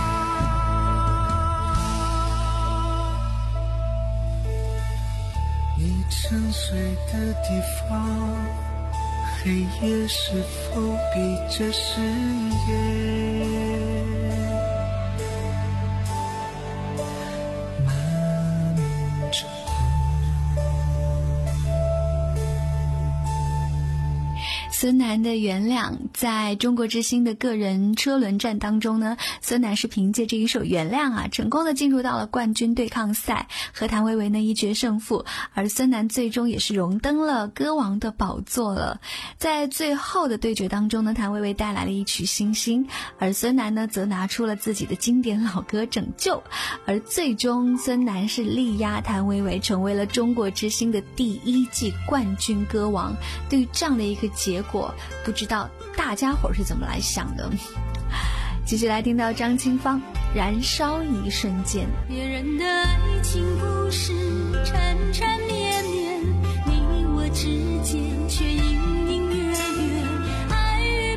你沉睡的地方，黑夜是否比这世界孙楠的《原谅》在中国之星的个人车轮战当中呢，孙楠是凭借这一首《原谅》啊，成功的进入到了冠军对抗赛，和谭维维呢一决胜负，而孙楠最终也是荣登了歌王的宝座了。在最后的对决当中呢，谭维维带来了一曲《星星》，而孙楠呢则拿出了自己的经典老歌《拯救》，而最终孙楠是力压谭维维，成为了中国之星的第一季冠军歌王。对于这样的一个结果，不知道大家伙是怎么来想的。继续来听到张清芳《燃烧一瞬间》。 别人的爱情故事缠缠绵绵，你我之间却隐隐约约，爱与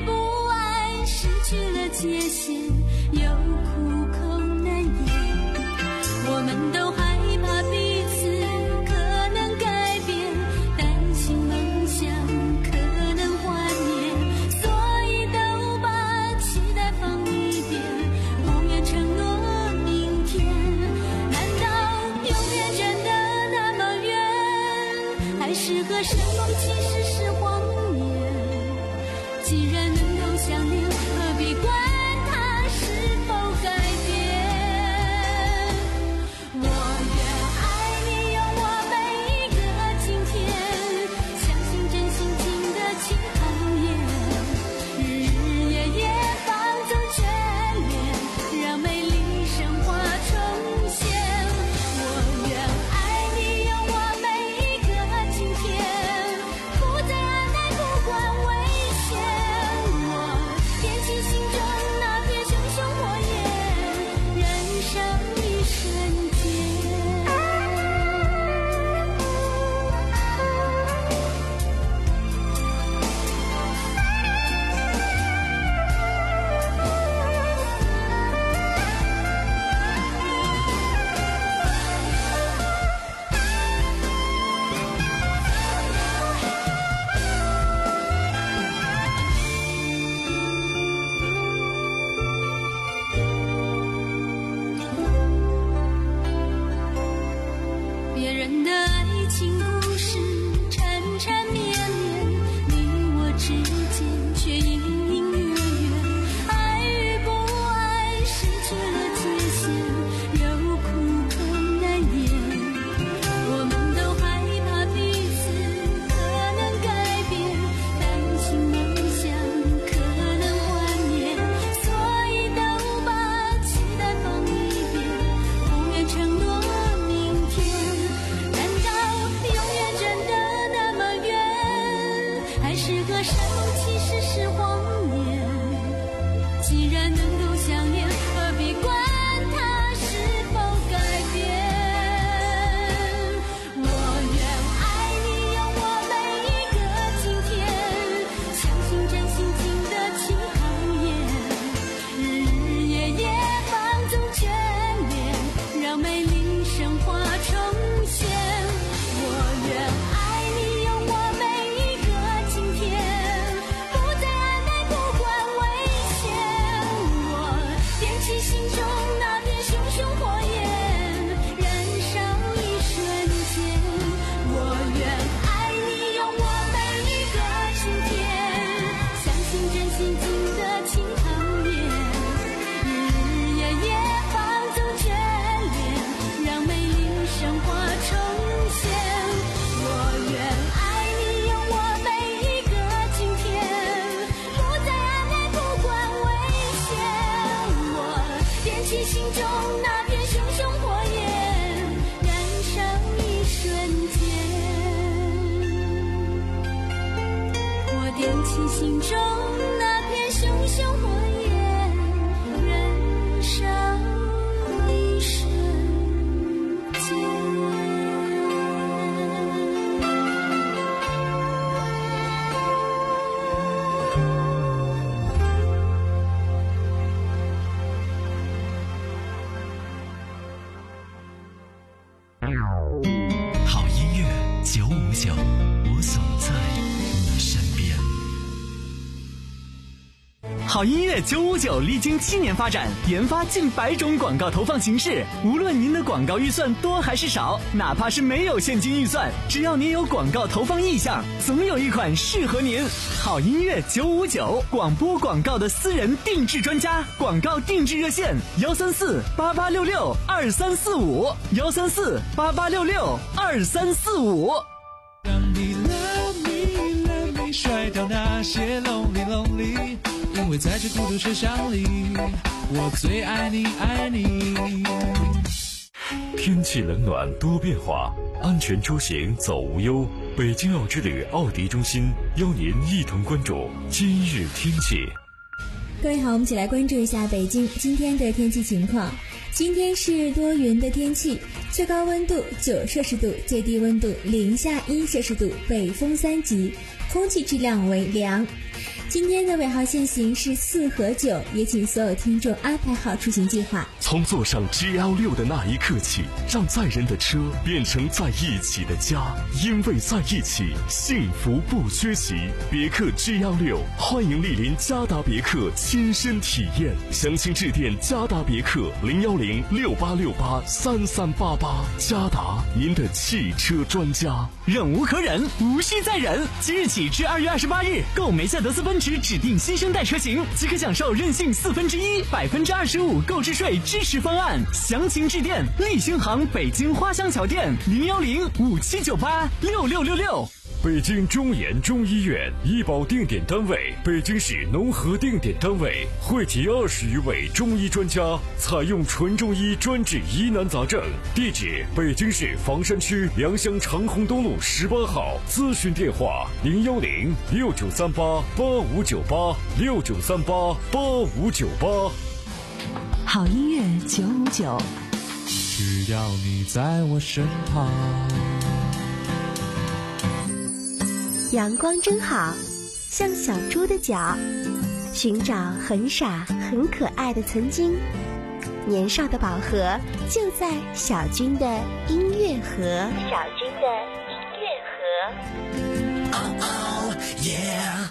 是个什么？其实是谎言。既然能够相恋，何必管它是否改变？我愿爱你，有我每一个今天，相信真心经得起考验，日日夜夜放纵眷恋，让美丽神话重现。我愿爱你，有我每一个今天，不再按捺不管危险。我点起心中那片熊熊火焰，燃烧一瞬间。别人的爱情故事缠缠绵绵，你我之间却隐隐约约，爱与不爱失去了界限，有苦可难言。我们都害怕彼此可能改变，担心梦想可能幻灭，所以都把期待放一边，不愿承诺明天。难道永远真的那么远？还是个什么？其实是谎言。既然能够相恋，何必管它是否改变？我愿爱你，有我每一个今天，相信真心经得起考验，日日夜夜放纵眷恋，让美丽神话重现。我愿爱你，有我每一个今天，不再按捺不管危险。我点起心中那片熊熊火焰，燃烧一瞬间。我愿爱你，有我每一个今天，相信真心经得起考验，日日夜夜放纵眷恋，让美丽神话重现。我愿爱你，有我每一个今天，不再按捺不管危险。我点起心中那片熊熊火焰，燃烧一瞬间。我点起心中那片熊熊火焰，燃烧一瞬间。 好音乐九五九，我总在你身边。 好音乐九五九历经七年发展，研发近百种广告投放形式。无论您的广告预算多还是少，哪怕是没有现金预算，只要您有广告投放意向，总有一款适合您。好音乐九五九，广播广告的私人定制专家，广告定制热线：幺三四八八六六二三四五，幺三四八八六六二三四五。 让你 love me love me 甩掉那些 lonely lonely， 因为在这孤独车厢里，我最爱你爱你。 天气冷暖多变化，安全出行走无忧。北京奥之旅奥迪中心邀您一同关注今日天气。 各位好，我们一起来关注一下北京今天的天气情况。今天是多云的天气，最高温度九摄氏度，最低温度零下一摄氏度，北风三级，空气质量为良。 今天的尾号限行是四和九，也请所有听众安排好出行计划。 从坐上 G L 六 的那一刻起，让载人的车变成在一起的家，因为在一起，幸福不缺席。别克 G L 六，欢迎莅临嘉达别克亲身体验，详情致电嘉达别克零幺零六八六八三三八八。嘉达，您的汽车专家。 忍无可忍，无需再忍。即日起至二月二十八日，购梅赛德斯奔驰指定新生代车型，即可享受任性四分之一、百分之二十五购置税支持方案。详情致电立星行北京花乡桥店零幺零五七九八六六六六。 北京中研中医院医保定点单位，北京市农合定点单位，汇集二十余位中医专家，采用纯中医专治疑难杂症。地址：北京市房山区良乡长虹东路十八号。咨询电话：零幺零六九三八八五九八六九三八八五九八。 好音乐九五九， 只要你在我身旁。 阳光真好，像小猪的脚，寻找很傻很可爱的曾经。年少的宝盒就在小军的音乐盒。小军的音乐盒。Oh, oh, yeah.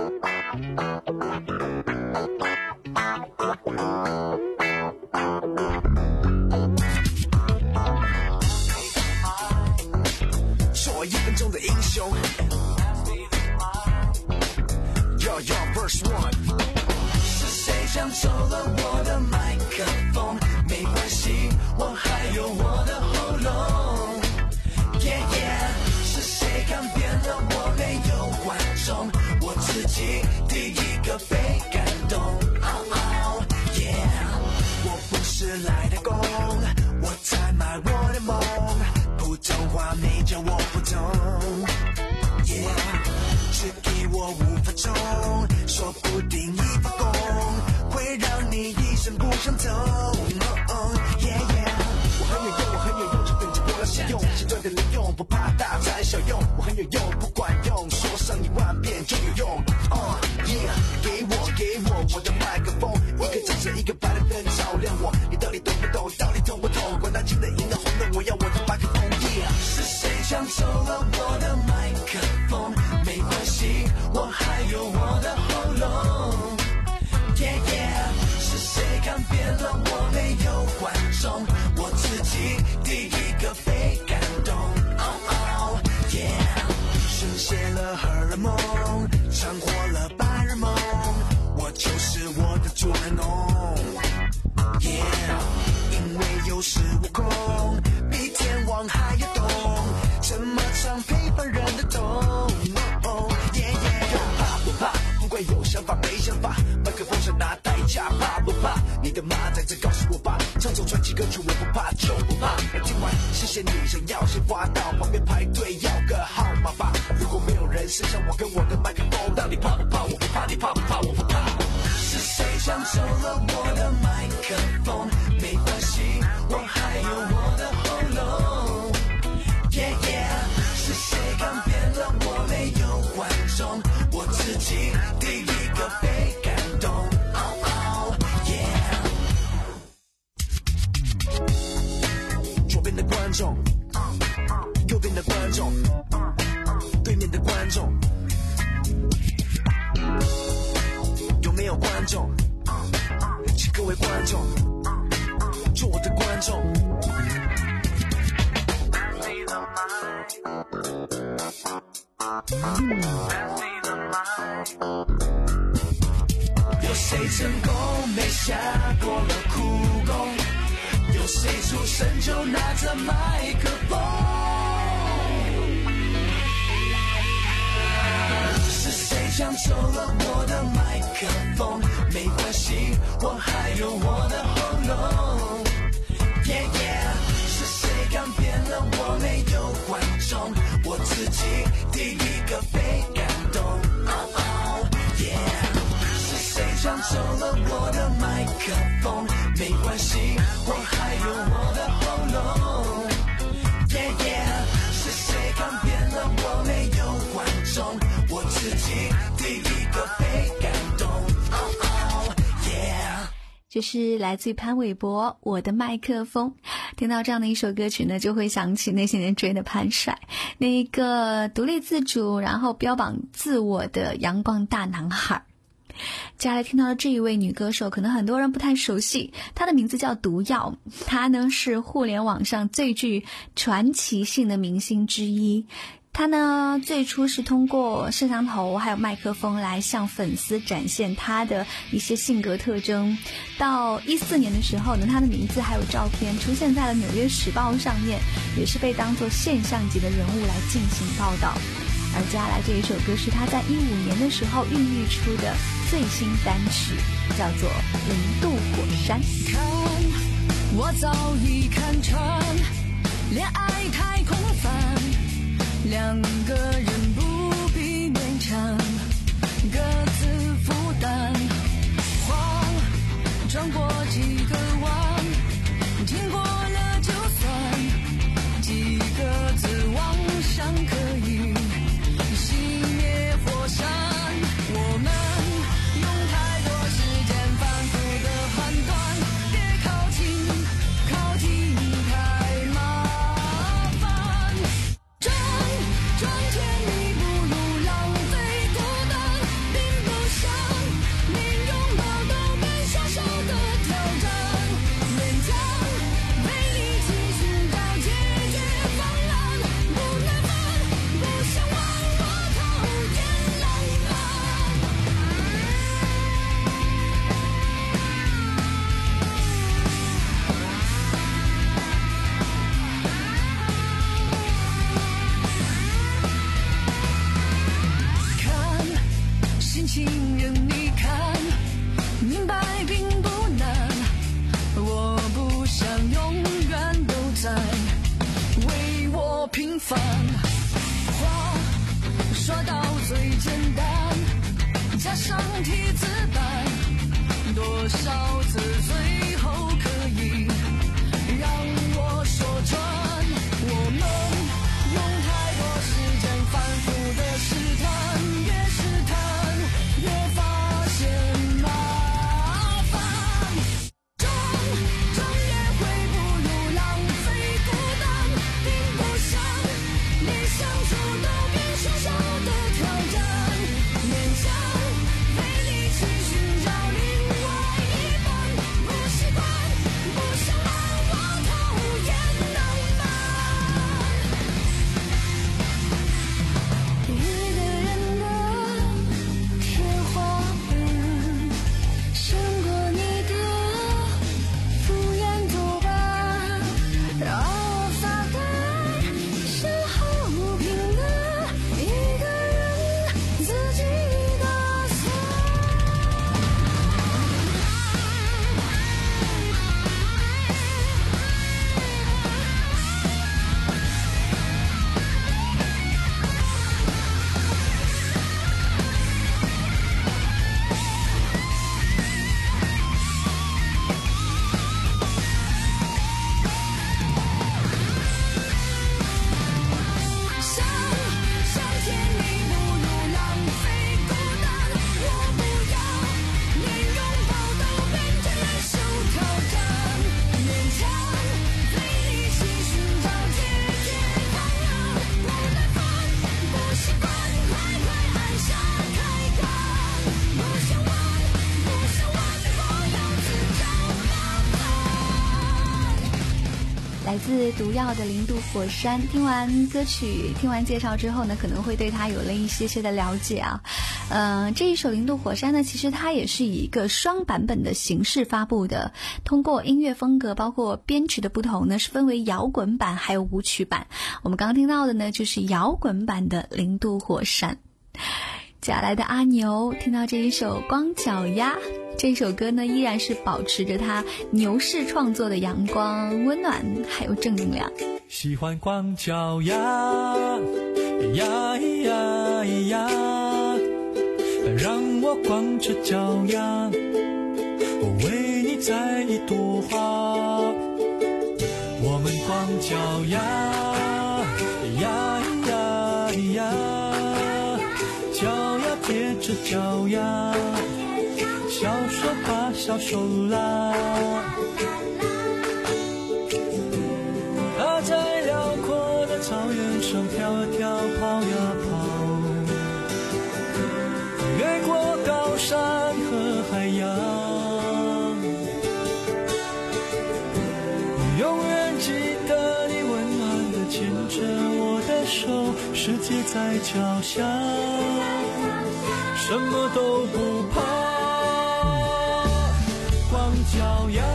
做一分钟的英雄。Yo, yo, verse one。 是谁抢走了我的麦克风？没关系，我还有我的喉咙。Yeah, yeah。 是谁看扁了我没有观众？我自己第一个被感动。Oh, oh, yeah。 我不是来打工，我在卖我的梦。普通话没教我不懂。Yeah。 只给我五分钟，说不定一发功会让你一生不想走。Oh, oh, yeah, yeah。 我很有用，我很有用，就等着我来使用。现在的利用不怕大材小用，我很有用，不管用，说上一万遍就有用。Oh, yeah， 给我给我我的麦克风，一个掌声一个白的灯照亮我。你到底懂不懂？到底痛不痛？管他金的银的红的，我要我的麦克风。Yeah， 是谁抢走了我的麦克风？没关系，我还有我的喉咙。Yeah, yeah。 是谁看扁了我没有观众？我自己第一个被感动。Oh, oh, yeah。 宣泄了荷尔蒙，尝获了白日梦，我就是我的主人翁。Yeah， 因为有恃无恐，比天王还要懂，怎么唱配凡人的痛。Oh, yeah, yeah。 怕不怕？不管有想法没想法，麦克风上拿代价。怕不怕？你的妈在这告诉我吧，唱首传奇歌曲我不怕就不怕。今晚谢谢你，想要先滑到旁边排队要个号码吧。如果没有人剩下我跟我的麦克风，到底怕不怕？我不怕，你怕不怕？我不怕。是谁抢走了我的麦克风？没关系，我还有我的喉咙。Yeah, yeah。 是谁看扁了我没有观众？我自己第一个被感动。Oh, oh, yeah。 左边的观众，右边的观众，对面的观众，有没有观众？请各位观众做我的观众。有谁成功没下过了苦功？有谁出生就拿着麦克风？是谁抢走了我的麦克风？没关系，我还有我的喉咙。Yeah, yeah。 是谁看扁了我没有观众？我自己第一个被感动。Oh, oh, yeah。 是谁抢走了我的麦克风？没关系，我还有我的喉咙。Yeah, yeah。 是谁看扁了我没有观众？我自己第一个被这是来自于潘玮柏《我的麦克风》。听到这样的一首歌曲呢，就会想起那些年追的潘帅，那一个独立自主然后标榜自我的阳光大男孩。接下来听到的这一位女歌手，可能很多人不太熟悉，她的名字叫毒药。她呢是互联网上最具传奇性的明星之一。她呢最初是通过摄像头还有麦克风来向粉丝展现她的一些性格特征。到一四年的时候呢，她的名字还有照片出现在了纽约时报上面，也是被当作现象级的人物来进行报道。而接下来这一首歌是他在一五年的时候孕育出的最新单曲，叫做《零度火山》。 看，我早已看穿，恋爱太空泛，两个人不必勉强，各自负担。慌，转过几个弯，听过了就算，几个字妄想可以火山，我们用太多时间反复的判断，别靠近，靠近太麻烦。转转天你不如浪费孤单，并不想连拥抱都被小小的挑战，勉强没力气寻找解决方案，不耐烦，不想忘我讨厌。心任你看，明白并不难，我不想永远都在为我平凡。话说到最简单，加上题字板，多少次最后可以让我说穿？我们用太多时间反复的试探，越试探越发现麻烦，装装约会不如浪费孤单，并不想连相处都变小小的挑战，勉强费力去寻找另外一半，不习惯，不想让我讨厌浪漫。一个人的天花板，胜过你的敷衍作伴，让我发呆，消耗不平的一个人自己打算。想想天你不如浪费孤单，我不要连拥抱都变成了手挑战，勉强费力气寻找解决方案，不耐烦，不习惯，快快按下开关，不想玩，不想玩，不要自找麻烦。 来自毒药的零度火山。听完歌曲，听完介绍之后呢，可能会对它有了一些些的了解啊。呃，这一首零度火山呢，其实它也是以一个双版本的形式发布的，通过音乐风格包括编曲的不同呢，是分为摇滚版还有舞曲版。我们刚刚听到的呢，就是摇滚版的零度火山。接下来的阿牛听到这一首光脚丫，这首歌呢依然是保持着它牛式创作的阳光、温暖还有正能量。 喜欢光脚丫呀呀呀，让我光着脚丫，我为你摘一朵花。我们光脚丫呀呀呀，脚丫贴着脚丫，小手把小手拉，它在辽阔的草原上跳啊跳，跑呀跑，越过高山和海洋，永远记得你温暖地牵着我的手，世界在脚下，什么都不怕，光脚丫。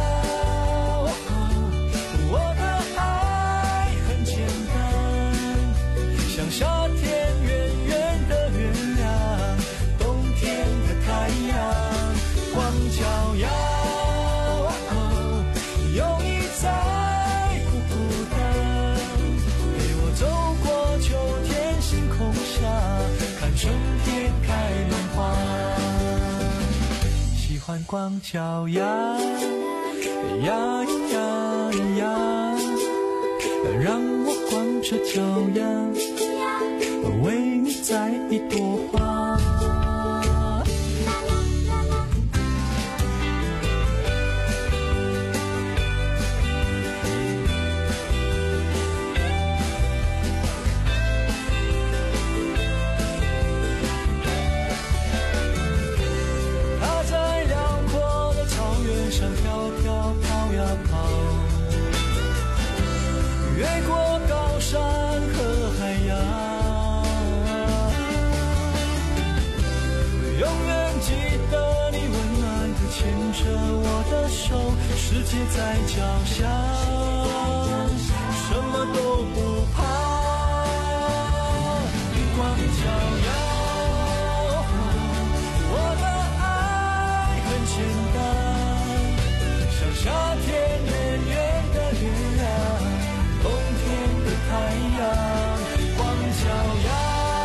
我的爱很简单，像夏天圆圆的月亮，冬天的太阳，光脚丫。有你在不孤单，陪我走过秋天星空下，看春天开满花。喜欢光脚丫呀呀呀，让我光着脚丫，为你摘一朵花。越过高山和海洋，永远记得你温暖地牵着我的手，世界在脚下，什么都不怕，光脚丫。我的爱很简单，像夏天圆圆的月亮，冬天的太阳，光脚丫。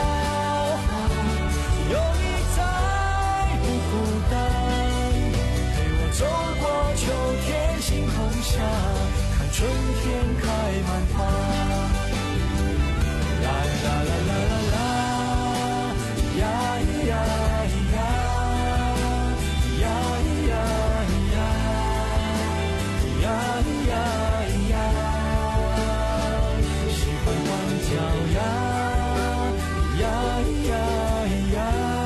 有你在不孤单，陪我走过秋天星空下，看春天开满花。啦啦啦啦啦啦，呀呀呀，呀呀呀，呀呀呀。脚丫呀呀呀，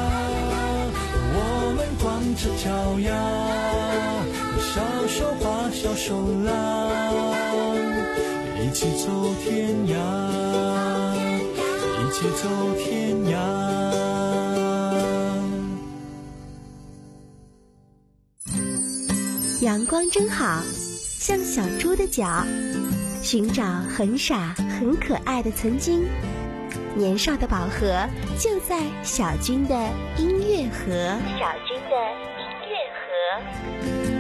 我们光着脚丫，小手把小手拉，一起走天涯，一起走天涯。 阳光真好，像小猪的脚，寻找很傻很可爱的曾经，年少的宝盒就在小军的音乐盒。小军的音乐盒。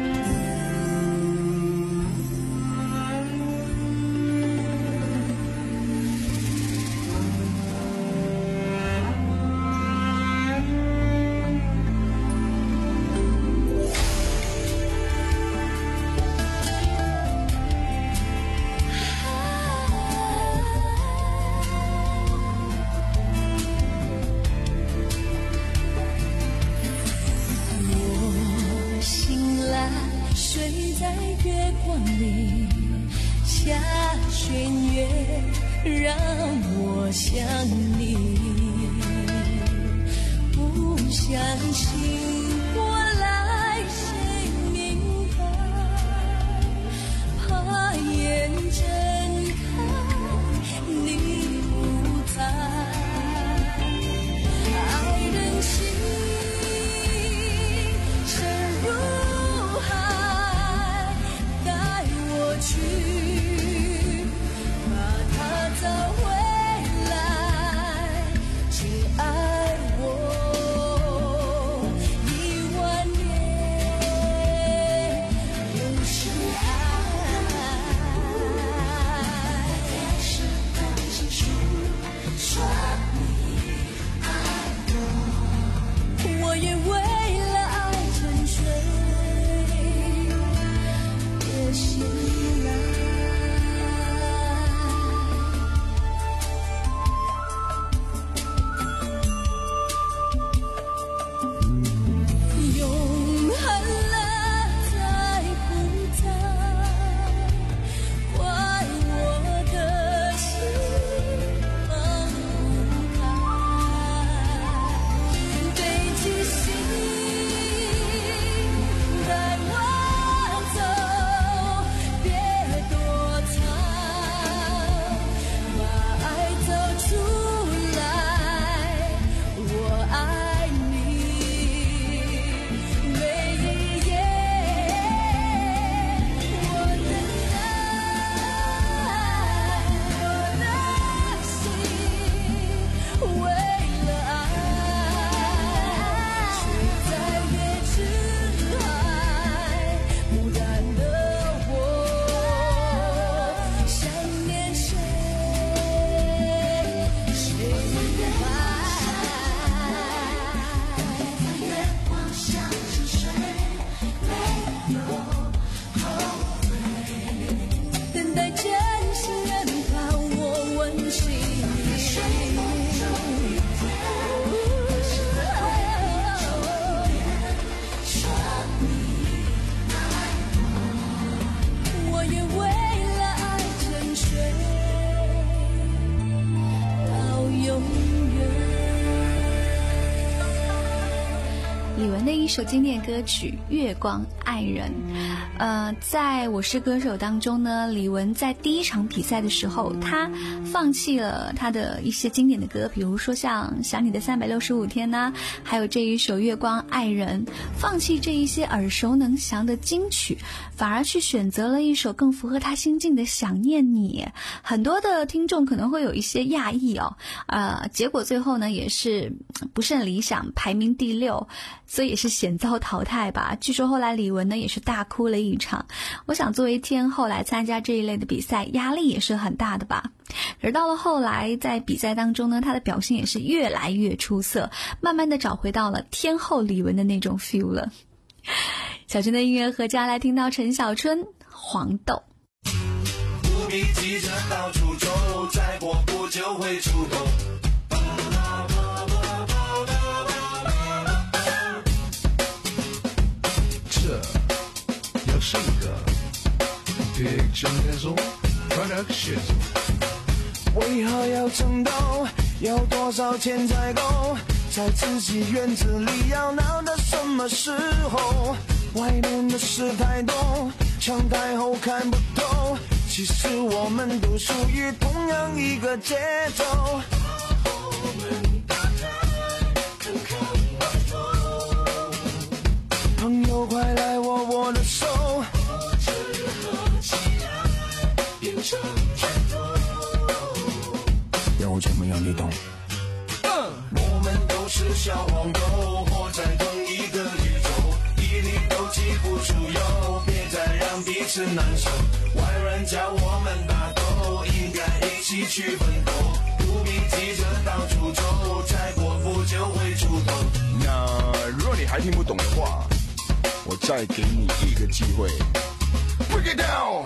下弦月，让我想你，不相信我来谁明白，怕眼睁开你不在，爱人心深如海，带我去。早回来，请爱我一李玟的一首经典歌曲《月光爱人》。呃，在我是歌手当中呢，李玟在第一场比赛的时候，她放弃了她的一些经典的歌，比如说像《想你的三百六十五天》呐，还有这一首《月光爱人》，放弃这一些耳熟能详的金曲，反而去选择了一首更符合她心境的《想念你》。很多的听众可能会有一些讶异哦，呃，结果最后呢也是不甚理想，排名第六，所以也是险遭淘汰吧。据说后来李玟呢也是大哭了一场。我想作为天后来参加这一类的比赛，压力也是很大的吧。而到了后来在比赛当中呢，她的表现也是越来越出色，慢慢的找回到了天后李玟的那种 feel 了。小军的音乐合家来听到陈小春《黄豆》。 不必急着到处走，再过不久会出头。 这要是一个 Picture Production， 为何要争斗？要多少钱才够？在自己院子里要闹到什么时候？外面的事太多，墙太厚看不透。其实我们都属于同样一个节奏。朋友快来握我的手， 要我怎么样你懂？ 我们都是小黄豆，活在同一个宇宙，一粒都挤不出油，别再让彼此难受。外人叫我们打斗，应该一起去奋斗，不必急着到处走，再过不久会出头。 那如果你还听不懂的话，我再给你一个机会。Break it down。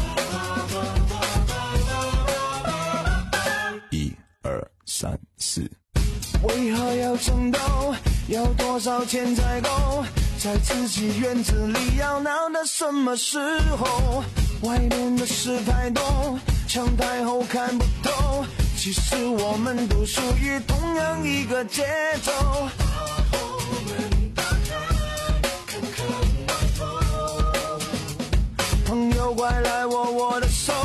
一二三四。 为何要争斗？要多少钱才够？在自己院子里要闹到什么时候？外面的事太多，墙太厚看不透。其实我们都属于同样一个节奏。朋友快来握我的手，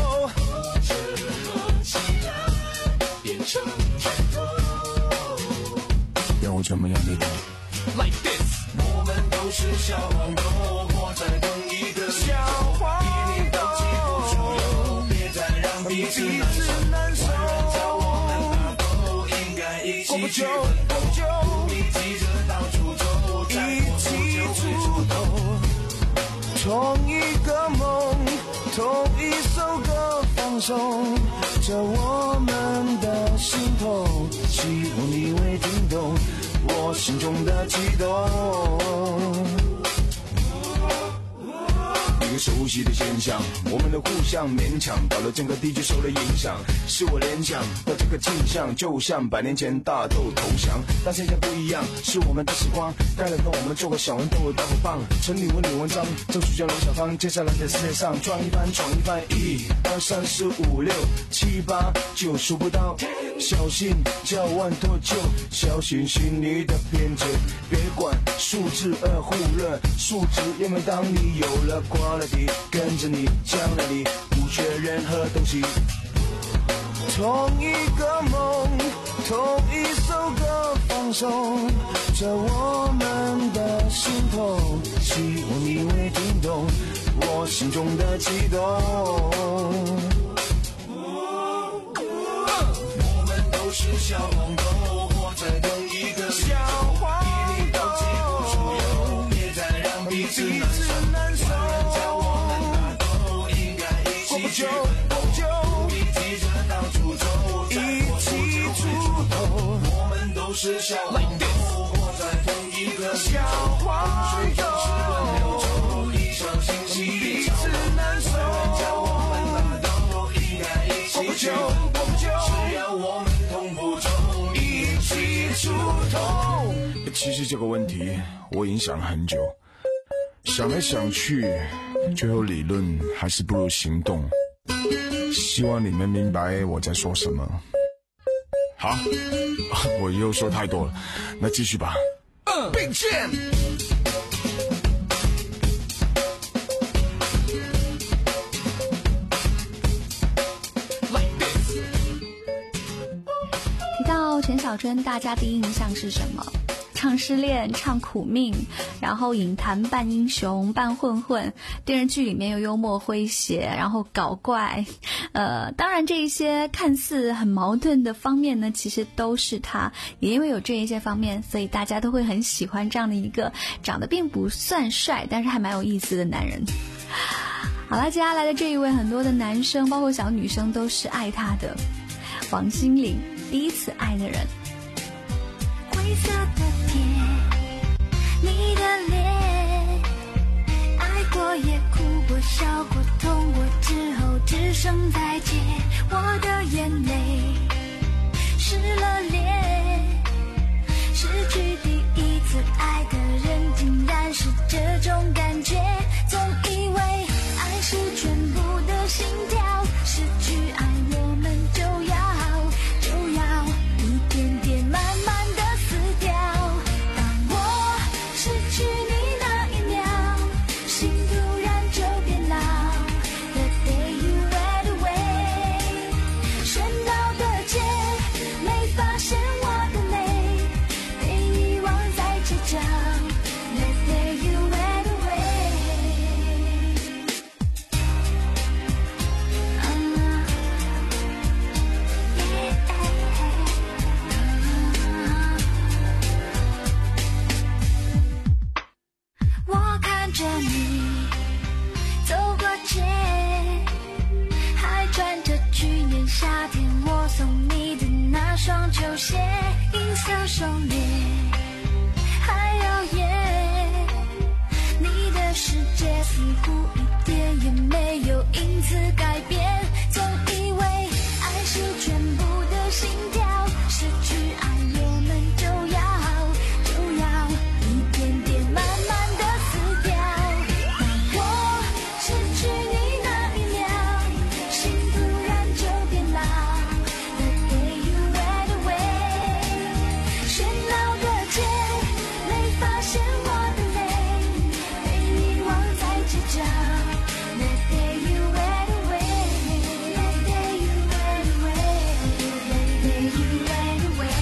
要我怎么样你懂？ Like this， 我们都是小黄豆，活在同一个小黄豆，一粒都挤不出油，别再让彼此难受。外人叫我们打斗，应该一起去奋斗，不必急着到处走，再过不久会出头。 同一个梦，同一首歌放送着我们的心头，希望你会听懂我心中的悸动。 一个熟悉的现象，我们的互相勉强，搞得整个地区受了影响。是我联想到这个镜像，就像百年前大豆投降，但现在不一样，是我们的时光带来了我们做个小人豆大火棒。陈李文李文章，周楚江龙小芳，接下来的世界上转一番闯一番，一二三四五六七八九数不到，小心叫万多久，小心心里的偏见，别管数字二忽略数值，因为当你有了quality，跟着你将来你不缺任何东西。 同一个梦，同一首歌放送着我们的心头，希望你会听懂我心中的悸动。 我们都是小黄豆，活在同一个小黄豆，一粒都挤不出油，别再让彼此难受。外人叫我们打斗，应该一起去奋斗，不必急着到处走，再过不久会出头。我们都是小黄豆，活在同一个小黄豆，水就是轮流走，一小心心里吵难受。外人叫我们打斗，应该一起去奋斗，只要我们同步走，一起出头。 其实这个问题我已经想了很久，想来想去，最后理论还是不如行动。希望你们明白我在说什么。好，我又说太多了，那继续吧。 呃 Uh, Big Jam。 提到陈小春，大家第一印象是什么？唱失恋，唱苦命，然后影坛扮英雄扮混混，电视剧里面又幽默诙谐，然后搞怪，呃，当然这一些看似很矛盾的方面呢，其实都是他，也因为有这一些方面，所以大家都会很喜欢这样的一个长得并不算帅，但是还蛮有意思的男人。好了，接下来的这一位，很多的男生包括小女生都是爱他的，王心凌，第一次爱的人。 灰色的天，你的脸，爱过也哭过笑过痛过之后只剩再见，我的眼泪湿了脸，失去第一次爱的人竟然是这种感觉，总以为爱是全部的心跳，失去爱我们就要就要一点点慢慢的死掉，当我失去你那一秒，心突然就变老， The day you went away， 喧闹的街没发现我的美，被遗忘在街角， The day you went away， 我看着你走过街，还穿着去年夏天我送你的那双球鞋，银色手链还有烟，你的世界似乎一点也没有因此改变，总以为爱是全部的心跳，失去爱我们就要就要一点点慢慢的死掉，当我失去你那一秒，心突然就变老， The day you went away， 喧闹的街没发现我的美，被遗忘在街角， The day you went away， The day you went away， The day you went away，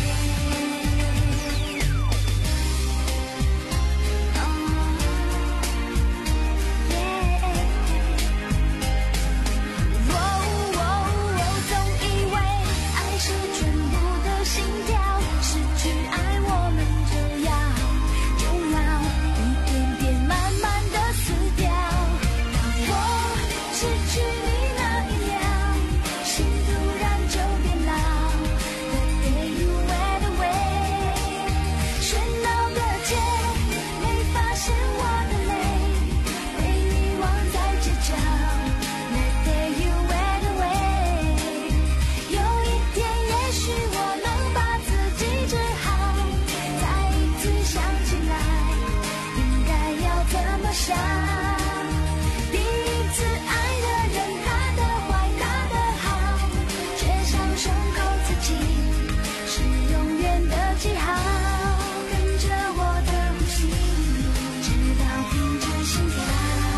哦哦哦，总以为爱是全部的心跳，失去爱我们就要就要一点点慢慢的死掉，当我失去你那一秒，心突然就变老， The day you went away， 喧闹的街没发现我的美，被遗忘在街角， The day you went away， 有一天也许我能把自己治好，再一次想起来应该要怎么想，第一次爱的人他的坏他的好，却像伤口自己是永远的记号，跟着我的呼吸直到停止心跳，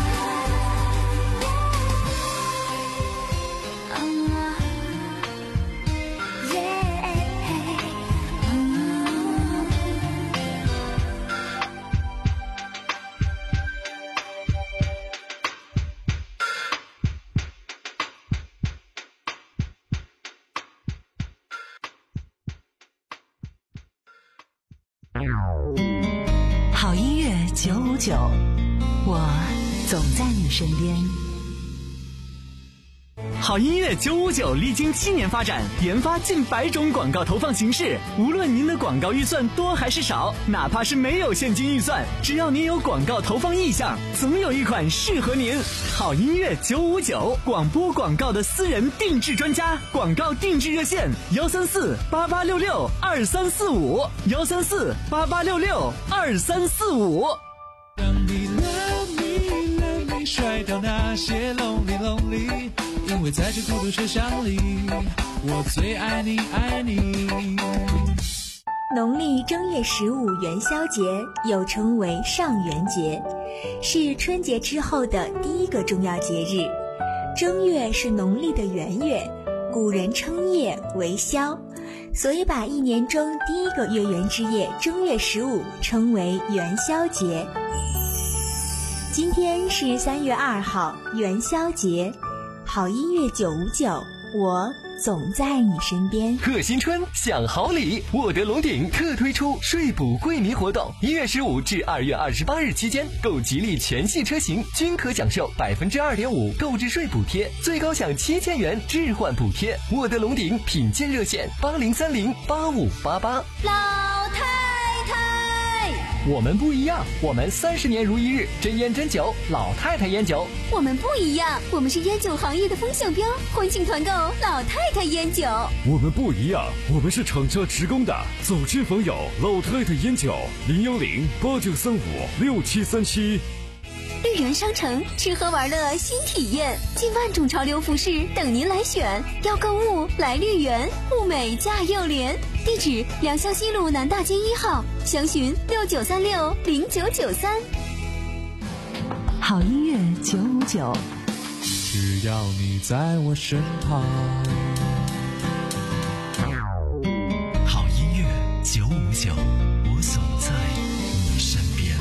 好音乐九五九，我总在你身边。 好音乐九五九历经七年发展，研发近百种广告投放形式。无论您的广告预算多还是少，哪怕是没有现金预算，只要您有广告投放意向，总有一款适合您。好音乐九五九，广播广告的私人定制专家，广告定制热线幺三四八八六六二三四五幺三四八八六六二三四五。 让你 love me love me 甩掉那些 lonely lonely， 因为在这孤独车厢里，我最爱你爱你。 农历正月十五元宵节又称为上元节，是春节之后的第一个重要节日。正月是农历的元月，古人称夜为宵，所以把一年中第一个月圆之夜正月十五称为元宵节。今天是三月二号，元宵节。好音乐九五九，我总在你身边。 贺新春，享好礼！沃德龙鼎特推出税补惠民活动，一月十五至二月二十八日期间，购吉利全系车型均可享受百分之二点五购置税补贴，最高享七千元置换补贴。沃德龙鼎品鉴热线八零三零八五八八。 老太太。 我们不一样，我们三十年如一日，真烟真酒，老太太烟酒。 我们不一样，我们是烟酒行业的风向标，欢庆团购老太太烟酒。 我们不一样，我们是厂家职工的，走亲访友，老太太烟酒，零幺零八九三五六七三七。 绿园商城，吃喝玩乐新体验，近万种潮流服饰等您来选。要购物来绿园，物美价又廉。地址：良乡西路南大街一号，详询六九三六零九九三。 好音乐九五九， 只要你在我身旁。 好音乐九五九，我总在你身边。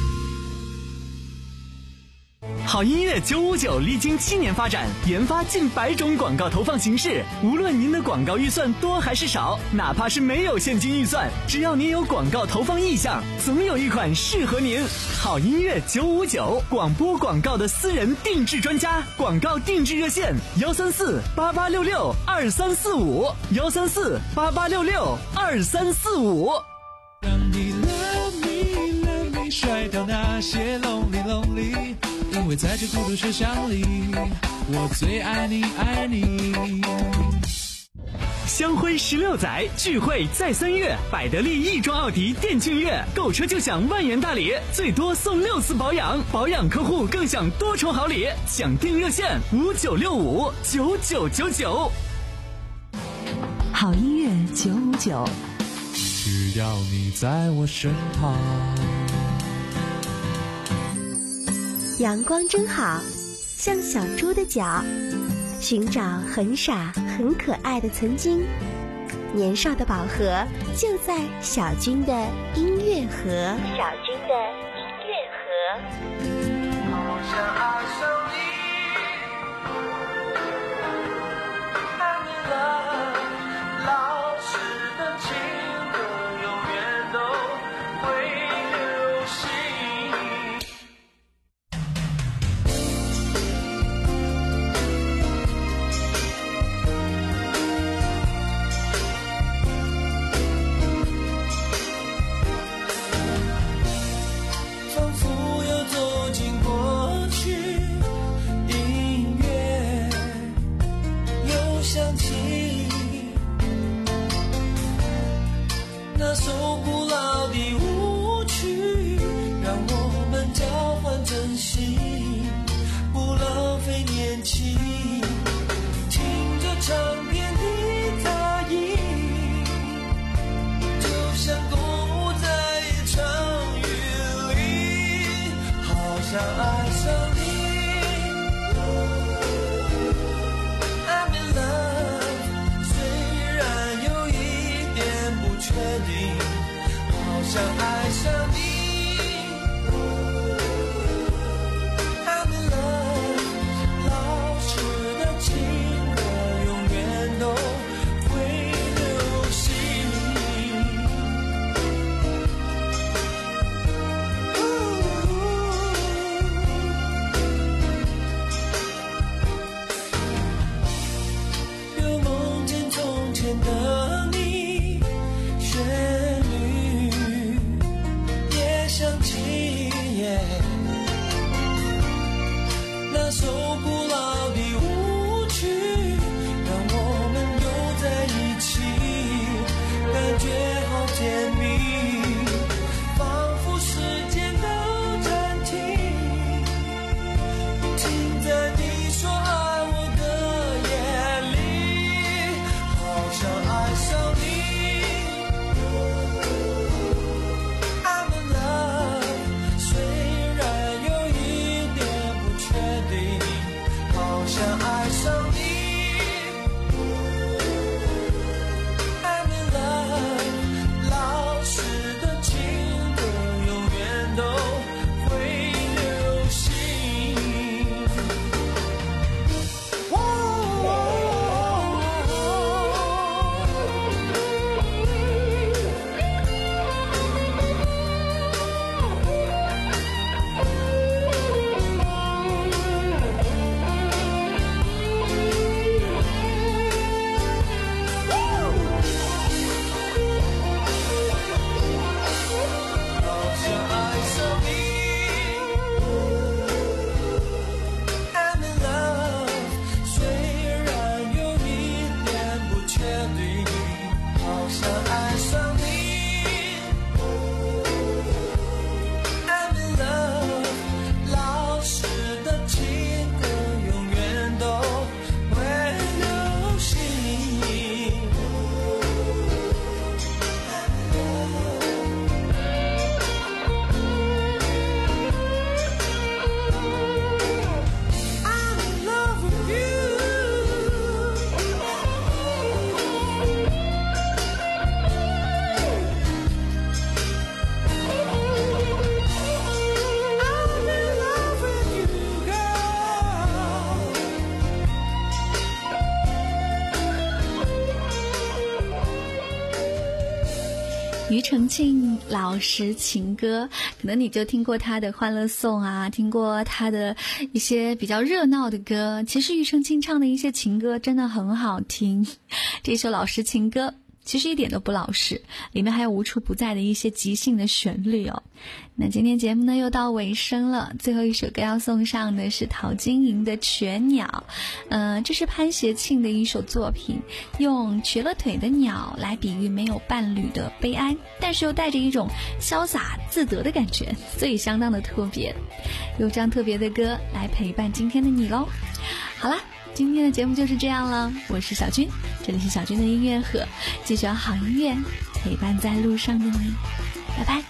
好音乐九五九历经七年发展，研发近百种广告投放形式。无论您的广告预算多还是少，哪怕是没有现金预算，只要您有广告投放意向，总有一款适合您。好音乐九五九，广播广告的私人定制专家，广告定制热线幺三四八八六六二三四五幺三四八八六六二三四五。 让你 love me love me， 甩掉那些 lonely lonely。因为在这孤独车厢里，我最爱你爱你。 香辉十六载，聚会在三月，百得利亦庄奥迪电竞月，购车就享万元大礼，最多送六次保养，保养客户更享多重好礼。想订热线五九六五九九九九。 好音乐九五九， 只要你在我身旁。 阳光真好，像小猪的脚，寻找很傻很可爱的曾经。年少的宝盒就在小军的音乐盒。小军的音乐盒。好想爱上你，爱你了，老实的情歌永远都会流行。 那首古老的舞曲，让我们交换真心，不浪费年轻。听着唱片的杂音，就像共舞在一场雨里，好想爱上你。I'm in love， 虽然有一点不确定，好想爱上你。I'm in love， 老实的情歌永远都会流行。又梦见从前的你，旋律也响起，那首古老的舞曲，让我们又在一起，感觉好甜蜜，仿佛时间都暂停，停在你说爱我的夜里，好想爱上你。 承庆老实情歌，可能你就听过他的欢乐颂啊，听过他的一些比较热闹的歌，其实庾澄庆唱的一些情歌真的很好听。这首老实情歌其实一点都不老实，里面还有无处不在的一些即兴的旋律哦。那今天节目呢又到尾声了，最后一首歌要送上的是陶晶莹的《瘸鸟》。呃，这是潘协庆的一首作品，用瘸了腿的鸟来比喻没有伴侣的悲哀，但是又带着一种潇洒自得的感觉，所以相当的特别。有这样特别的歌来陪伴今天的你咯。好啦，今天的节目就是这样了，我是小军，这里是小军的音乐盒，继续有好音乐陪伴在路上的你，拜拜。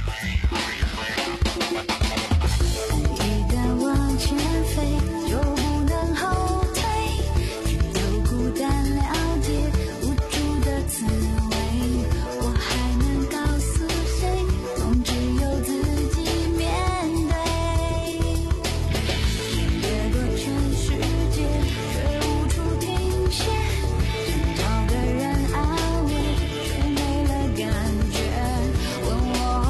一旦往前飞就不能后退，有孤单了解无助的滋味，我还能告诉谁，痛只有自己面对，掠过全世界却无处停歇，想找个人安慰却没了感觉，问我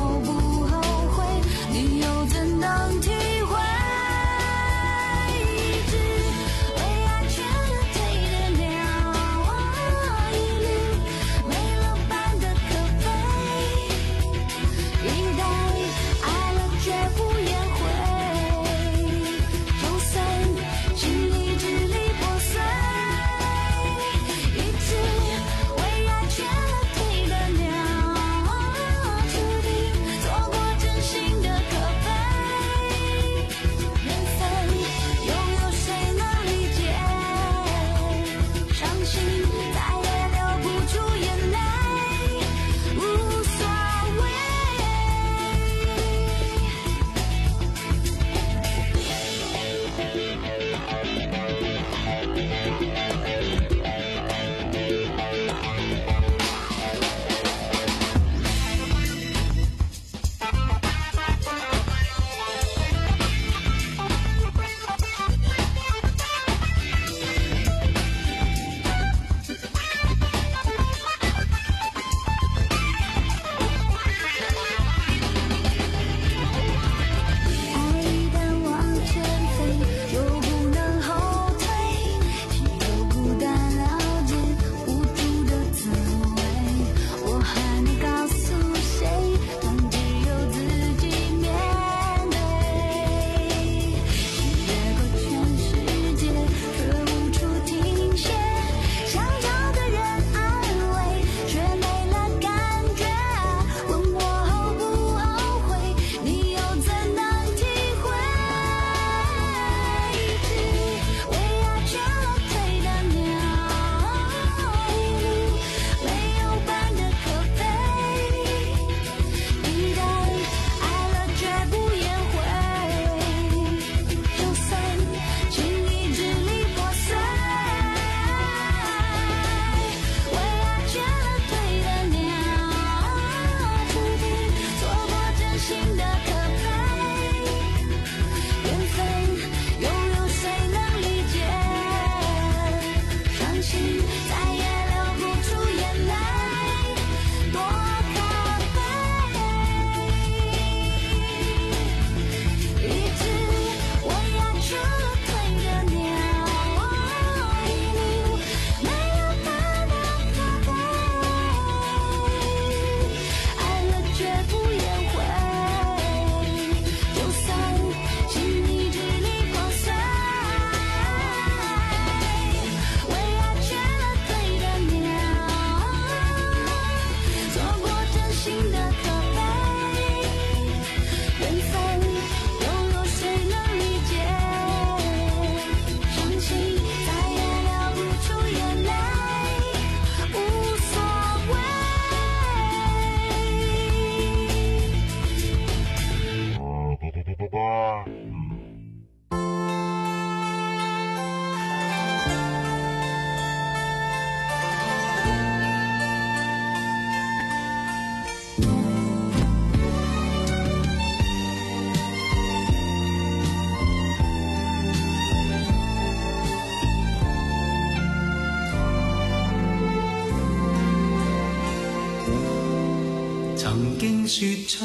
說出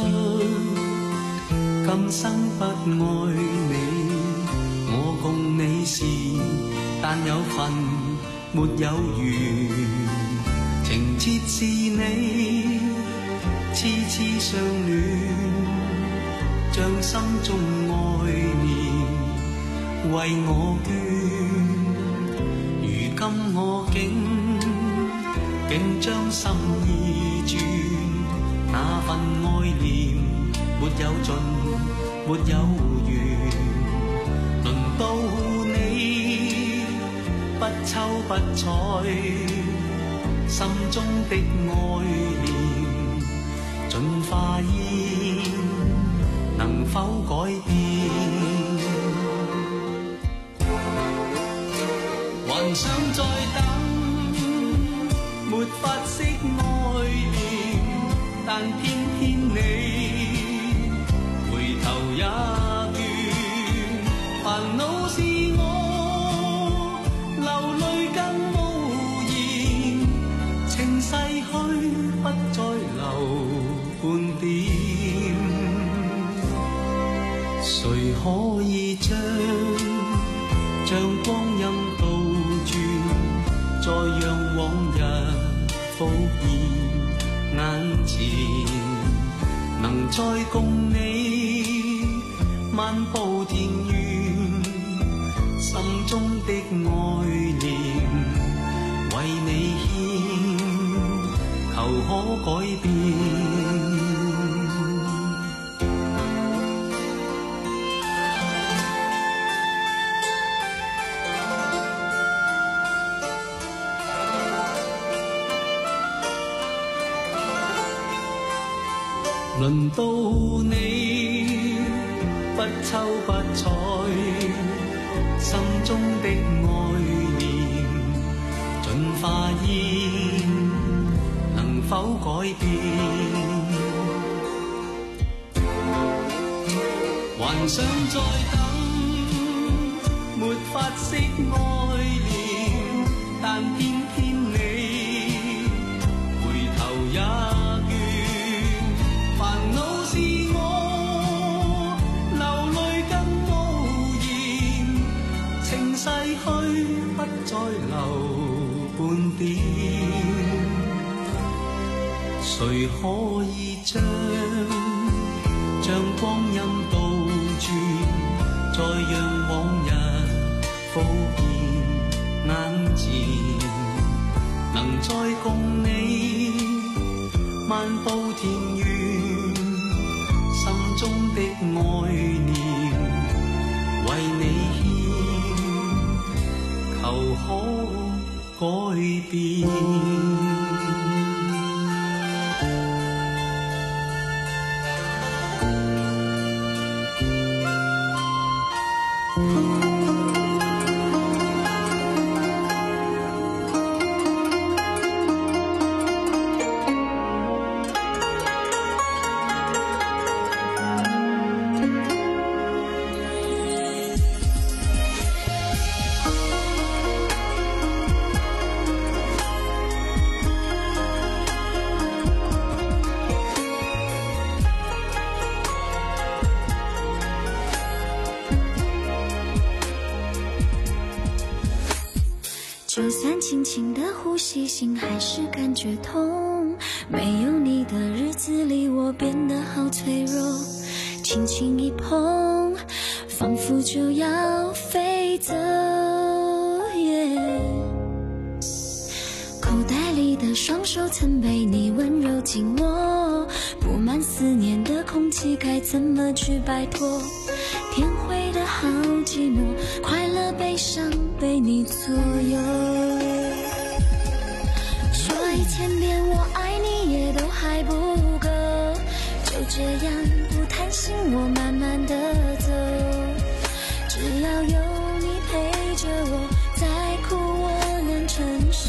今生不愛你，我共你是但有份沒有緣，情節是你痴痴相戀，將心中愛念為我捐，如今我竟竟將心意轉，那份愛念沒有盡沒有緣，輪到你不瞅不睬，心中的愛念盡化煙，能否改變？還想再等，沒法釋愛念，但偏偏你回頭也倦，煩惱是我流淚更無言，情逝去不再留半點，誰可以將將光陰倒轉，再讓往日浮現眼前，能再共你漫步田園，心中的愛念為你獻，求可改變。輪到你不瞅不睬，心中的愛念盡化煙，能否改變？還想再等，沒法釋愛念，但偏偏你回頭也逝去不再留半點，誰可以將將光陰倒轉，再讓往日浮現眼前，能再共你漫步田園，心中的愛念為你求可改變。 就算轻轻的呼吸，心还是感觉痛。没有你的日子里，我变得好脆弱。轻轻一碰，仿佛就要飞走。Yeah、口袋里的双手曾被你温柔紧握，布满思念的空气，该怎么去摆脱？天灰的好寂寞，快乐悲伤被你左右。说一千遍我爱你也都还不够，就这样不贪心我慢慢的走，只要有你陪着我，再苦我能承受。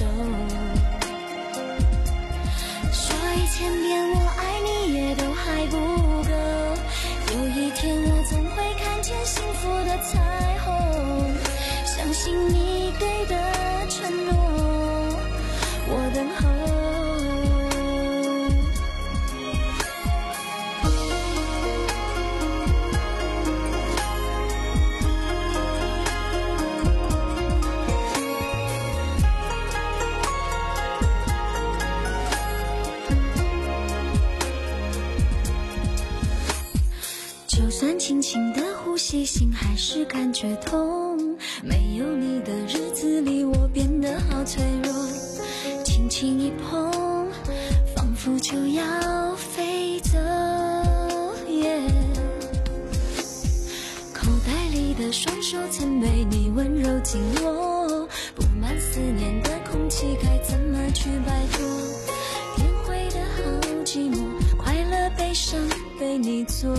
说一千遍我爱你也都还不够，有一天我总会看见幸福的彩虹，相信你给的承诺，我等候。 算轻轻的呼吸，心还是感觉痛。没有你的日子里，我变得好脆弱，轻轻一碰，仿佛就要